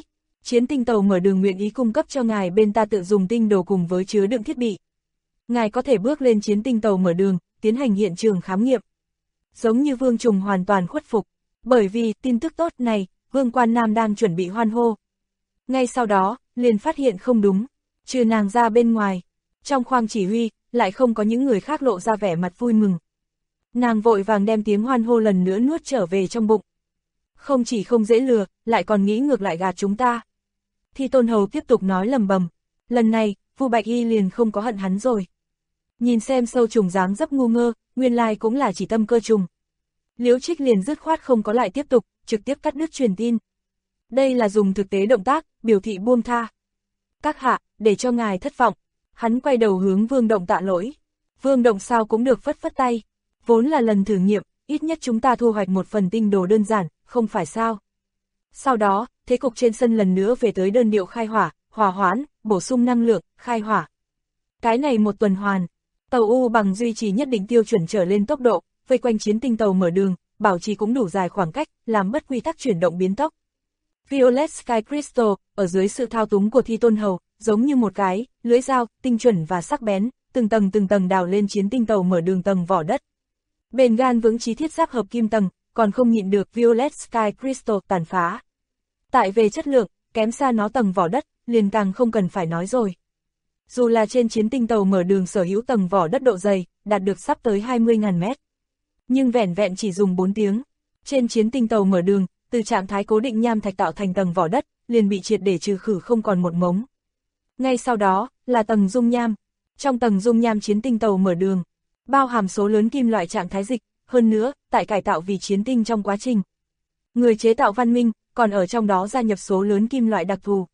Chiến tinh tàu mở đường nguyện ý cung cấp cho ngài bên ta tự dùng tinh đồ cùng với chứa đựng thiết bị. Ngài có thể bước lên chiến tinh tàu mở đường, tiến hành hiện trường khám nghiệm. Giống như Vương Trùng hoàn toàn khuất phục, bởi vì tin tức tốt này, Vương Quan Nam đang chuẩn bị hoan hô. Ngay sau đó, liền phát hiện không đúng, trừ nàng ra bên ngoài, trong khoang chỉ huy, lại không có những người khác lộ ra vẻ mặt vui mừng. Nàng vội vàng đem tiếng hoan hô lần nữa nuốt trở về trong bụng. Không chỉ không dễ lừa, lại còn nghĩ ngược lại gạt chúng ta. Thi Tôn Hầu tiếp tục nói lầm bầm, lần này, Vu Bạch Y liền không có hận hắn rồi. Nhìn xem sâu trùng dáng dấp ngu ngơ, nguyên lai cũng là chỉ tâm cơ trùng. Liễu Trích liền dứt khoát không có lại tiếp tục, trực tiếp cắt đứt truyền tin. Đây là dùng thực tế động tác, biểu thị buông tha. Các hạ, để cho ngài thất vọng. Hắn quay đầu hướng Vương Động tạ lỗi. Vương Động sao cũng được phất phất tay. Vốn là lần thử nghiệm, ít nhất chúng ta thu hoạch một phần tinh đồ đơn giản, không phải sao. Sau đó, thế cục trên sân lần nữa về tới đơn điệu khai hỏa, hòa hoãn, bổ sung năng lượng, khai hỏa. Cái này một tuần hoàn, tàu U bằng duy trì nhất định tiêu chuẩn trở lên tốc độ, vây quanh chiến tinh tàu mở đường, bảo trì cũng đủ dài khoảng cách, làm bất quy tắc chuyển động biến tốc. Violet Sky Crystal, ở dưới sự thao túng của Thi Tôn Hầu, giống như một cái lưỡi dao, tinh chuẩn và sắc bén, từng tầng đào lên chiến tinh tàu mở đường tầng vỏ đất. Bền gan vững chí thiết giáp hợp kim tầng, còn không nhịn được Violet Sky Crystal tàn phá. Tại về chất lượng, kém xa nó tầng vỏ đất, liền càng không cần phải nói rồi. Dù là trên chiến tinh tàu mở đường sở hữu tầng vỏ đất độ dày, đạt được sắp tới 20.000 mét. Nhưng vẻn vẹn chỉ dùng 4 tiếng. Trên chiến tinh tàu mở đường, từ trạng thái cố định nham thạch tạo thành tầng vỏ đất, liền bị triệt để trừ khử không còn một mống. Ngay sau đó, là tầng dung nham. Trong tầng dung nham chiến tinh tàu mở đường, bao hàm số lớn kim loại trạng thái dịch, hơn nữa, tại cải tạo vì chiến tinh trong quá trình. Người chế tạo văn minh, còn ở trong đó gia nhập số lớn kim loại đặc thù.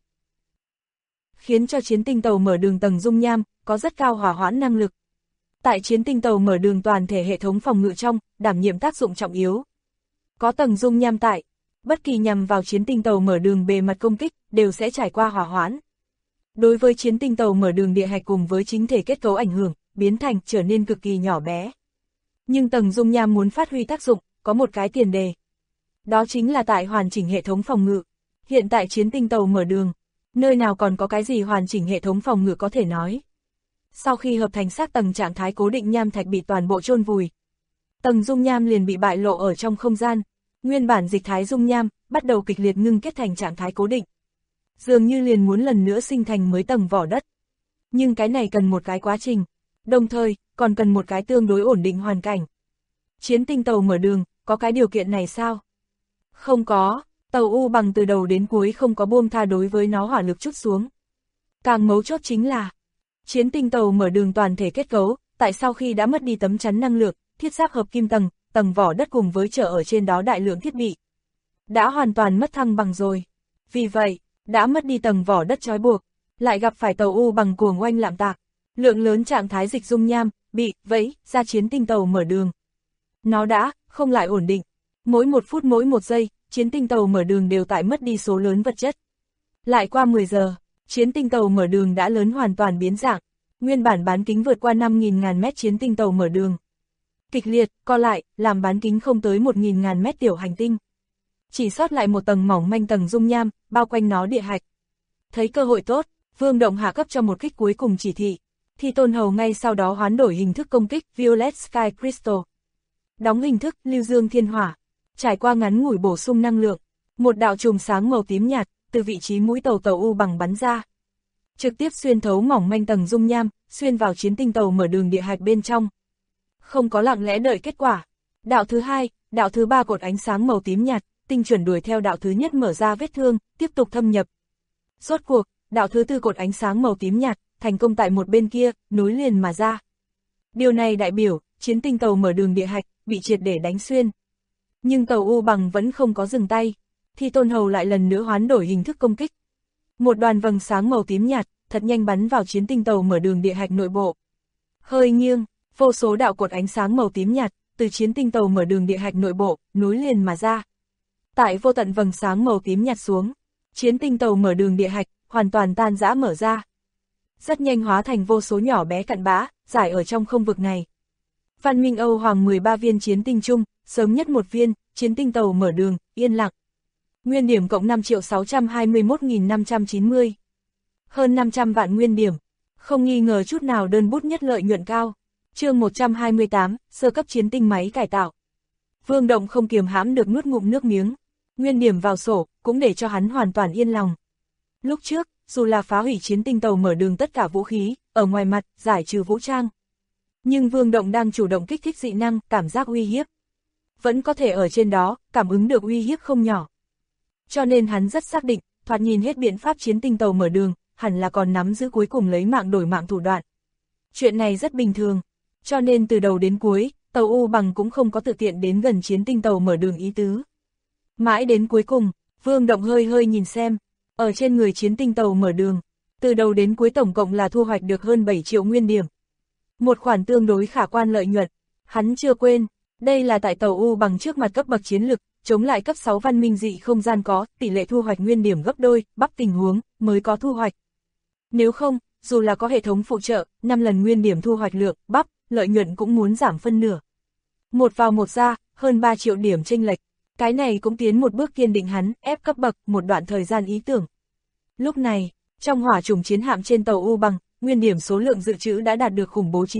Khiến cho chiến tinh tàu mở đường tầng dung nham, có rất cao hỏa hoãn năng lực. Tại chiến tinh tàu mở đường toàn thể hệ thống phòng ngự trong, đảm nhiệm tác dụng trọng yếu. Có tầng dung nham tại, bất kỳ nhằm vào chiến tinh tàu mở đường bề mặt công kích, đều sẽ trải qua hỏa hoãn. Đối với chiến tinh tàu mở đường địa hạch cùng với chính thể kết cấu ảnh hưởng, biến thành trở nên cực kỳ nhỏ bé. Nhưng tầng dung nham muốn phát huy tác dụng, có một cái tiền đề. Đó chính là tại hoàn chỉnh hệ thống phòng ngự. Hiện tại chiến tinh tàu mở đường, nơi nào còn có cái gì hoàn chỉnh hệ thống phòng ngự có thể nói. Sau khi hợp thành xác tầng trạng thái cố định nham thạch bị toàn bộ chôn vùi, tầng dung nham liền bị bại lộ ở trong không gian. Nguyên bản dịch thái dung nham bắt đầu kịch liệt ngưng kết thành trạng thái cố định. Dường như liền muốn lần nữa sinh thành mới tầng vỏ đất. Nhưng cái này cần một cái quá trình, đồng thời còn cần một cái tương đối ổn định hoàn cảnh. Chiến tinh tàu mở đường, có cái điều kiện này sao? Không có, tàu U bằng từ đầu đến cuối không có buông tha đối với nó hỏa lực chút xuống. Càng mấu chốt chính là, chiến tinh tàu mở đường toàn thể kết cấu, tại sau khi đã mất đi tấm chắn năng lượng, thiết giáp hợp kim tầng, tầng vỏ đất cùng với chở ở trên đó đại lượng thiết bị, đã hoàn toàn mất thăng bằng rồi. Vì vậy, đã mất đi tầng vỏ đất trói buộc, lại gặp phải tàu U bằng cuồng oanh lạm tạc, lượng lớn trạng thái dịch dung nham, bị vẫy ra chiến tinh tàu mở đường. Nó đã không lại ổn định, mỗi 1 phút mỗi 1 giây, chiến tinh tàu mở đường đều tại mất đi số lớn vật chất. Lại qua 10 giờ, chiến tinh tàu mở đường đã lớn hoàn toàn biến dạng, nguyên bản bán kính vượt qua 5.000 mét chiến tinh tàu mở đường. Kịch liệt, co lại, làm bán kính không tới 1.000 mét tiểu hành tinh. Chỉ sót lại một tầng mỏng manh tầng dung nham, bao quanh nó địa hạch. Thấy cơ hội tốt, Vương Động hạ cấp cho một kích cuối cùng chỉ thị. Thi Tôn Hầu ngay sau đó hoán đổi hình thức công kích Violet Sky Crystal. Đóng hình thức Lưu Dương Thiên Hỏa. Trải qua ngắn ngủi bổ sung năng lượng, một đạo chùm sáng màu tím nhạt, từ vị trí mũi tàu U bằng bắn ra. Trực tiếp xuyên thấu mỏng manh tầng dung nham, xuyên vào chiến tinh tàu mở đường địa hạch bên trong. Không có lặng lẽ đợi kết quả. Đạo thứ 2, đạo thứ 3 cột ánh sáng màu tím nhạt, tinh chuẩn đuổi theo đạo thứ nhất mở ra vết thương, tiếp tục thâm nhập. Rốt cuộc, đạo thứ 4 cột ánh sáng màu tím nhạt, thành công tại một bên kia, nối liền mà ra. Điều này đại biểu, chiến tinh tàu mở đường địa hạch, bị triệt để đánh xuyên. Nhưng tàu U bằng vẫn không có dừng tay. Thi Tôn Hầu lại lần nữa hoán đổi hình thức công kích. Một đoàn vầng sáng màu tím nhạt, thật nhanh bắn vào chiến tinh tàu mở đường địa hạch nội bộ. Hơi nghiêng, vô số đạo cột ánh sáng màu tím nhạt, từ chiến tinh tàu mở đường địa hạch nội bộ, nối liền mà ra. Tại vô tận vầng sáng màu tím nhạt xuống, chiến tinh tàu mở đường địa hạch, hoàn toàn tan rã mở ra. Rất nhanh hóa thành vô số nhỏ bé cặn bã, giải ở trong không vực này. Văn minh Âu Hoàng 13 viên chiến tinh chung, sớm nhất một viên, chiến tinh tàu mở đường, yên lặng. Nguyên điểm cộng 5.621.590. Hơn 500 vạn nguyên điểm. Không nghi ngờ chút nào đơn bút nhất lợi nhuận cao. Chương 128, sơ cấp chiến tinh máy cải tạo. Vương Động không kiềm hãm được nuốt ngụm nước miếng. Nguyên điểm vào sổ, cũng để cho hắn hoàn toàn yên lòng. Lúc trước, dù là phá hủy chiến tinh tàu mở đường tất cả vũ khí, ở ngoài mặt, giải trừ vũ trang. Nhưng Vương Động đang chủ động kích thích dị năng, cảm giác uy hiếp. Vẫn có thể ở trên đó, cảm ứng được uy hiếp không nhỏ. Cho nên hắn rất xác định, thoạt nhìn hết biện pháp chiến tinh tàu mở đường, hẳn là còn nắm giữ cuối cùng lấy mạng đổi mạng thủ đoạn. Chuyện này rất bình thường, cho nên từ đầu đến cuối, tàu U Bằng cũng không có tự tiện đến gần chiến tinh tàu mở đường ý tứ. Mãi đến cuối cùng, Vương Động hơi nhìn xem, ở trên người chiến tinh tàu mở đường, từ đầu đến cuối tổng cộng là thu hoạch được hơn 7 triệu nguyên điểm. Một khoản tương đối khả quan lợi nhuận, hắn chưa quên, đây là tại tàu U Bằng trước mặt cấp bậc chiến lực, chống lại cấp 6 văn minh dị không gian có, tỷ lệ thu hoạch nguyên điểm gấp đôi, bắp tình huống, mới có thu hoạch. Nếu không, dù là có hệ thống phụ trợ, 5 lần nguyên điểm thu hoạch lượng, bắp, lợi nhuận cũng muốn giảm phân nửa. Một vào một ra, hơn 3 triệu điểm chênh lệch, cái này cũng tiến một bước kiên định hắn, ép cấp bậc, một đoạn thời gian ý tưởng. Lúc này, trong hỏa chủng chiến hạm trên tàu U Bằng, nguyên điểm số lượng dự trữ đã đạt được khủng bố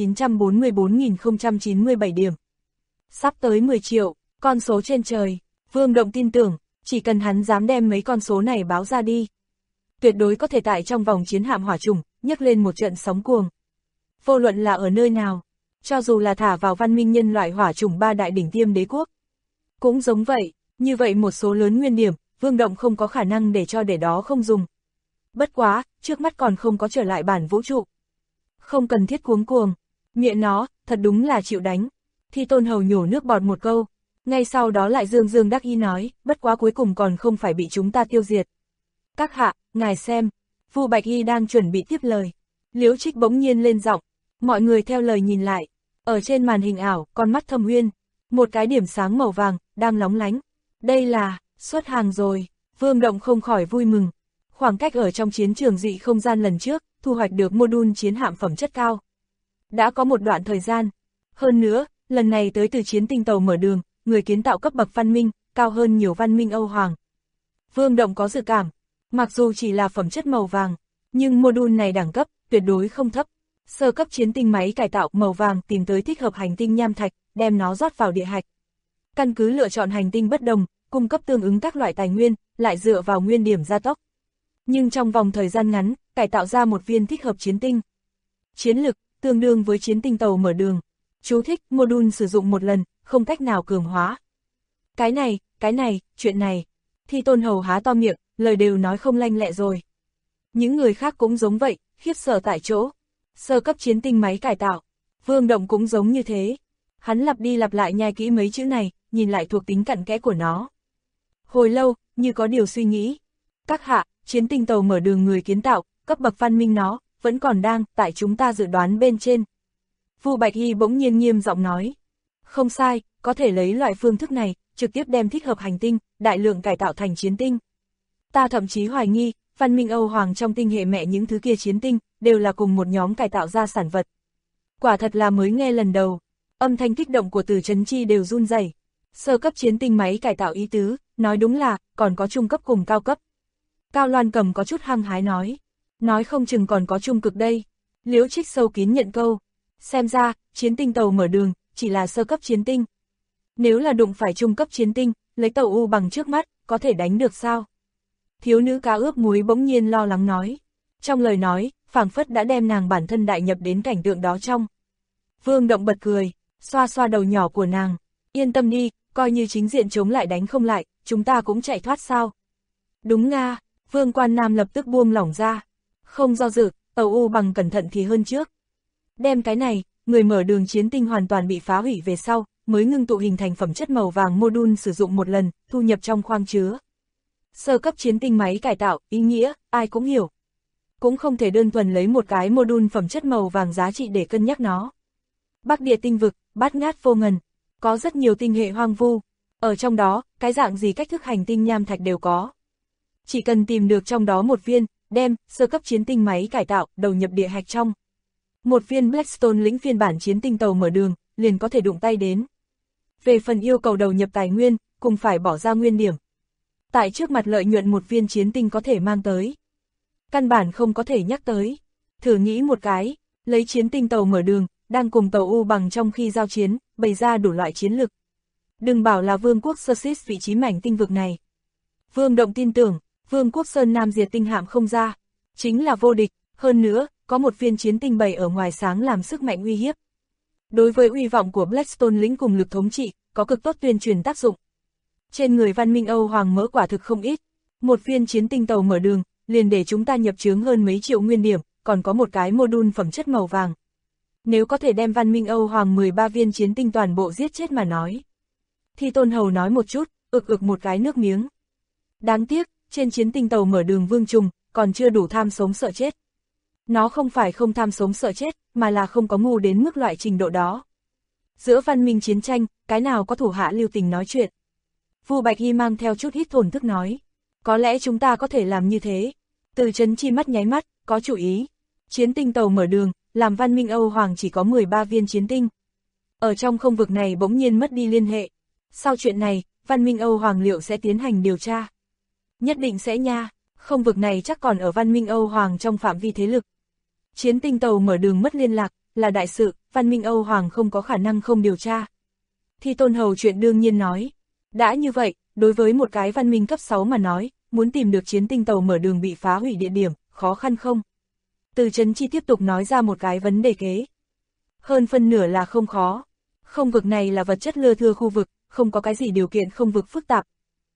9.944.097 điểm. Sắp tới 10 triệu, con số trên trời, Vương Động tin tưởng, chỉ cần hắn dám đem mấy con số này báo ra đi. Tuyệt đối có thể tại trong vòng chiến hạm hỏa chủng, nhấc lên một trận sóng cuồng. Vô luận là ở nơi nào, cho dù là thả vào văn minh nhân loại hỏa chủng 3 đại đỉnh tiêm đế quốc. Cũng giống vậy, như vậy một số lớn nguyên điểm, Vương Động không có khả năng để cho để đó không dùng. Bất quá, trước mắt còn không có trở lại bản vũ trụ. Không cần thiết cuống cuồng, miệng nó, thật đúng là chịu đánh. Thi Tôn Hầu nhổ nước bọt một câu, ngay sau đó lại dương đắc ý nói, bất quá cuối cùng còn không phải bị chúng ta tiêu diệt. Các hạ, ngài xem, Vu Bạch Y đang chuẩn bị tiếp lời. Liễu Trích bỗng nhiên lên giọng, mọi người theo lời nhìn lại, ở trên màn hình ảo, con mắt Thâm Uyên, một cái điểm sáng màu vàng, đang lóng lánh. Đây là, xuất hàng rồi, Vương Động không khỏi vui mừng. Khoảng cách ở trong chiến trường dị không gian lần trước, thu hoạch được module chiến hạm phẩm chất cao. Đã có một đoạn thời gian. Hơn nữa, lần này tới từ chiến tinh tàu mở đường, người kiến tạo cấp bậc văn minh, cao hơn nhiều văn minh Âu Hoàng. Vương Động có dự cảm, mặc dù chỉ là phẩm chất màu vàng, nhưng module này đẳng cấp, tuyệt đối không thấp. Sơ cấp chiến tinh máy cải tạo màu vàng tìm tới thích hợp hành tinh nham thạch, đem nó rót vào địa hạch. Căn cứ lựa chọn hành tinh bất đồng, cung cấp tương ứng các loại tài nguyên, lại dựa vào nguyên điểm gia tốc. Nhưng trong vòng thời gian ngắn, cải tạo ra một viên thích hợp chiến tinh. Chiến lực, tương đương với chiến tinh tàu mở đường. Chú thích, module sử dụng một lần, không cách nào cường hóa. Cái này, chuyện này. Thi Tôn Hầu há to miệng, lời đều nói không lanh lẹ rồi. Những người khác cũng giống vậy, khiếp sợ tại chỗ. Sơ cấp chiến tinh máy cải tạo. Vương Động cũng giống như thế. Hắn lặp đi lặp lại nhai kỹ mấy chữ này, nhìn lại thuộc tính cặn kẽ của nó. Hồi lâu, như có điều suy nghĩ. Các hạ, chiến tinh tàu mở đường người kiến tạo, cấp bậc văn minh nó, vẫn còn đang, tại chúng ta dự đoán bên trên. Vu Bạch Hy bỗng nhiên nghiêm giọng nói. Không sai, có thể lấy loại phương thức này, trực tiếp đem thích hợp hành tinh, đại lượng cải tạo thành chiến tinh. Ta thậm chí hoài nghi, văn minh Âu Hoàng trong tinh hệ mẹ những thứ kia chiến tinh, đều là cùng một nhóm cải tạo ra sản vật. Quả thật là mới nghe lần đầu, âm thanh kích động của Từ Trấn Chi đều run rẩy. Sơ cấp chiến tinh máy cải tạo ý tứ, nói đúng là, còn có trung cấp cùng cao cấp. Cao Loan Cầm có chút hăng hái nói không chừng còn có trung cực đây. Liễu Trích sâu kín nhận câu, xem ra, chiến tinh tàu mở đường, chỉ là sơ cấp chiến tinh. Nếu là đụng phải trung cấp chiến tinh, lấy tàu U Bằng trước mắt, có thể đánh được sao? Thiếu nữ cá ướp muối bỗng nhiên lo lắng nói. Trong lời nói, phảng phất đã đem nàng bản thân đại nhập đến cảnh tượng đó trong. Vương Động bật cười, xoa xoa đầu nhỏ của nàng. Yên tâm đi, coi như chính diện chống lại đánh không lại, chúng ta cũng chạy thoát sao? Đúng nga, Vương Quan Nam lập tức buông lỏng ra. Không do dự, tàu U Bằng cẩn thận thì hơn trước. Đem cái này, người mở đường chiến tinh hoàn toàn bị phá hủy về sau, mới ngưng tụ hình thành phẩm chất màu vàng module sử dụng một lần, thu nhập trong khoang chứa. Sơ cấp chiến tinh máy cải tạo, ý nghĩa, ai cũng hiểu. Cũng không thể đơn thuần lấy một cái module phẩm chất màu vàng giá trị để cân nhắc nó. Bắc địa tinh vực, bát ngát vô ngần, có rất nhiều tinh hệ hoang vu. Ở trong đó, cái dạng gì cách thức hành tinh nham thạch đều có. Chỉ cần tìm được trong đó một viên, đem, sơ cấp chiến tinh máy cải tạo, đầu nhập địa hạch trong. Một viên Blackstone lĩnh phiên bản chiến tinh tàu mở đường, liền có thể đụng tay đến. Về phần yêu cầu đầu nhập tài nguyên, cùng phải bỏ ra nguyên điểm. Tại trước mặt lợi nhuận một viên chiến tinh có thể mang tới. Căn bản không có thể nhắc tới. Thử nghĩ một cái, lấy chiến tinh tàu mở đường, đang cùng tàu U bằng trong khi giao chiến, bày ra đủ loại chiến lực. Đừng bảo là vương quốc Xerxes vị trí mảnh tinh vực này. Vương Động tin tưởng, vương quốc Sơn Nam diệt tinh hạm không ra, chính là vô địch, hơn nữa, có một viên chiến tinh bày ở ngoài sáng làm sức mạnh uy hiếp. Đối với uy vọng của Blackstone lĩnh cùng lực thống trị, có cực tốt tuyên truyền tác dụng. Trên người văn minh Âu Hoàng mỡ quả thực không ít, một viên chiến tinh tàu mở đường, liền để chúng ta nhập chướng hơn mấy triệu nguyên điểm, còn có một cái module phẩm chất màu vàng. Nếu có thể đem văn minh Âu Hoàng 13 viên chiến tinh toàn bộ giết chết mà nói. Thì Tôn Hầu nói một chút, ực một cái nước miếng. Đáng tiếc, trên chiến tinh tàu mở đường Vương Trùng, còn chưa đủ tham sống sợ chết. Nó không phải không tham sống sợ chết, mà là không có ngu đến mức loại trình độ đó. Giữa văn minh chiến tranh, cái nào có thủ hạ lưu tình nói chuyện. Vu Bạch Hy mang theo chút ít thổn thức nói. Có lẽ chúng ta có thể làm như thế. Từ Chấn Chi mắt nháy mắt, có chủ ý. Chiến tinh tàu mở đường, làm văn minh Âu Hoàng chỉ có 13 viên chiến tinh. Ở trong không vực này bỗng nhiên mất đi liên hệ. Sau chuyện này, văn minh Âu Hoàng liệu sẽ tiến hành điều tra? Nhất định sẽ nha, không vực này chắc còn ở văn minh Âu Hoàng trong phạm vi thế lực. Chiến tinh tàu mở đường mất liên lạc, là đại sự, văn minh Âu Hoàng không có khả năng không điều tra. Thì Tôn Hầu chuyện đương nhiên nói. Đã như vậy, đối với một cái văn minh cấp 6 mà nói, muốn tìm được chiến tinh tàu mở đường bị phá hủy địa điểm, khó khăn không? Từ Chấn Chi tiếp tục nói ra một cái vấn đề kế. Hơn phân nửa là không khó. Không vực này là vật chất lưa thưa khu vực, không có cái gì điều kiện không vực phức tạp.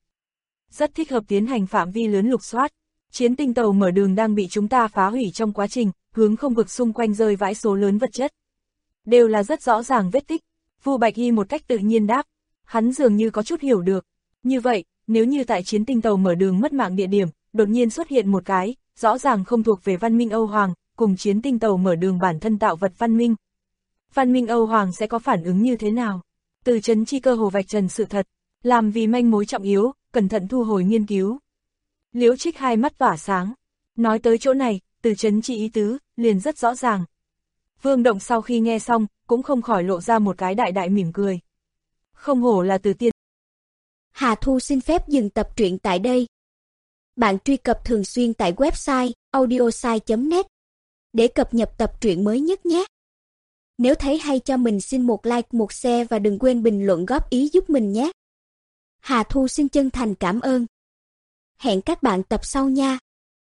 Rất thích hợp tiến hành phạm vi lớn lục soát. Chiến tinh tàu mở đường đang bị chúng ta phá hủy trong quá trình, hướng không vực xung quanh rơi vãi số lớn vật chất. Đều là rất rõ ràng vết tích. Vu Bạch Hy một cách tự nhiên đáp. Hắn dường như có chút hiểu được. Như vậy, nếu như tại chiến tinh tàu mở đường mất mạng địa điểm, đột nhiên xuất hiện một cái, rõ ràng không thuộc về văn minh Âu Hoàng, cùng chiến tinh tàu mở đường bản thân tạo vật văn minh. Văn minh Âu Hoàng sẽ có phản ứng như thế nào? Từ Chấn Chi cơ hồ vạch trần sự thật, làm vì manh mối trọng yếu, cẩn thận thu hồi nghiên cứu. Liễu Trích hai mắt tỏa sáng. Nói tới chỗ này, Từ Chấn Chi ý tứ, liền rất rõ ràng. Vương Động sau khi nghe xong, cũng không khỏi lộ ra một cái đại đại mỉm cười. Không hổ là Từ Tiên. Hà Thu xin phép dừng tập truyện tại đây. Bạn truy cập thường xuyên tại website audiosai.net để cập nhật tập truyện mới nhất nhé. Nếu thấy hay cho mình xin một like, một share và đừng quên bình luận góp ý giúp mình nhé. Hà Thu xin chân thành cảm ơn. Hẹn các bạn tập sau nha.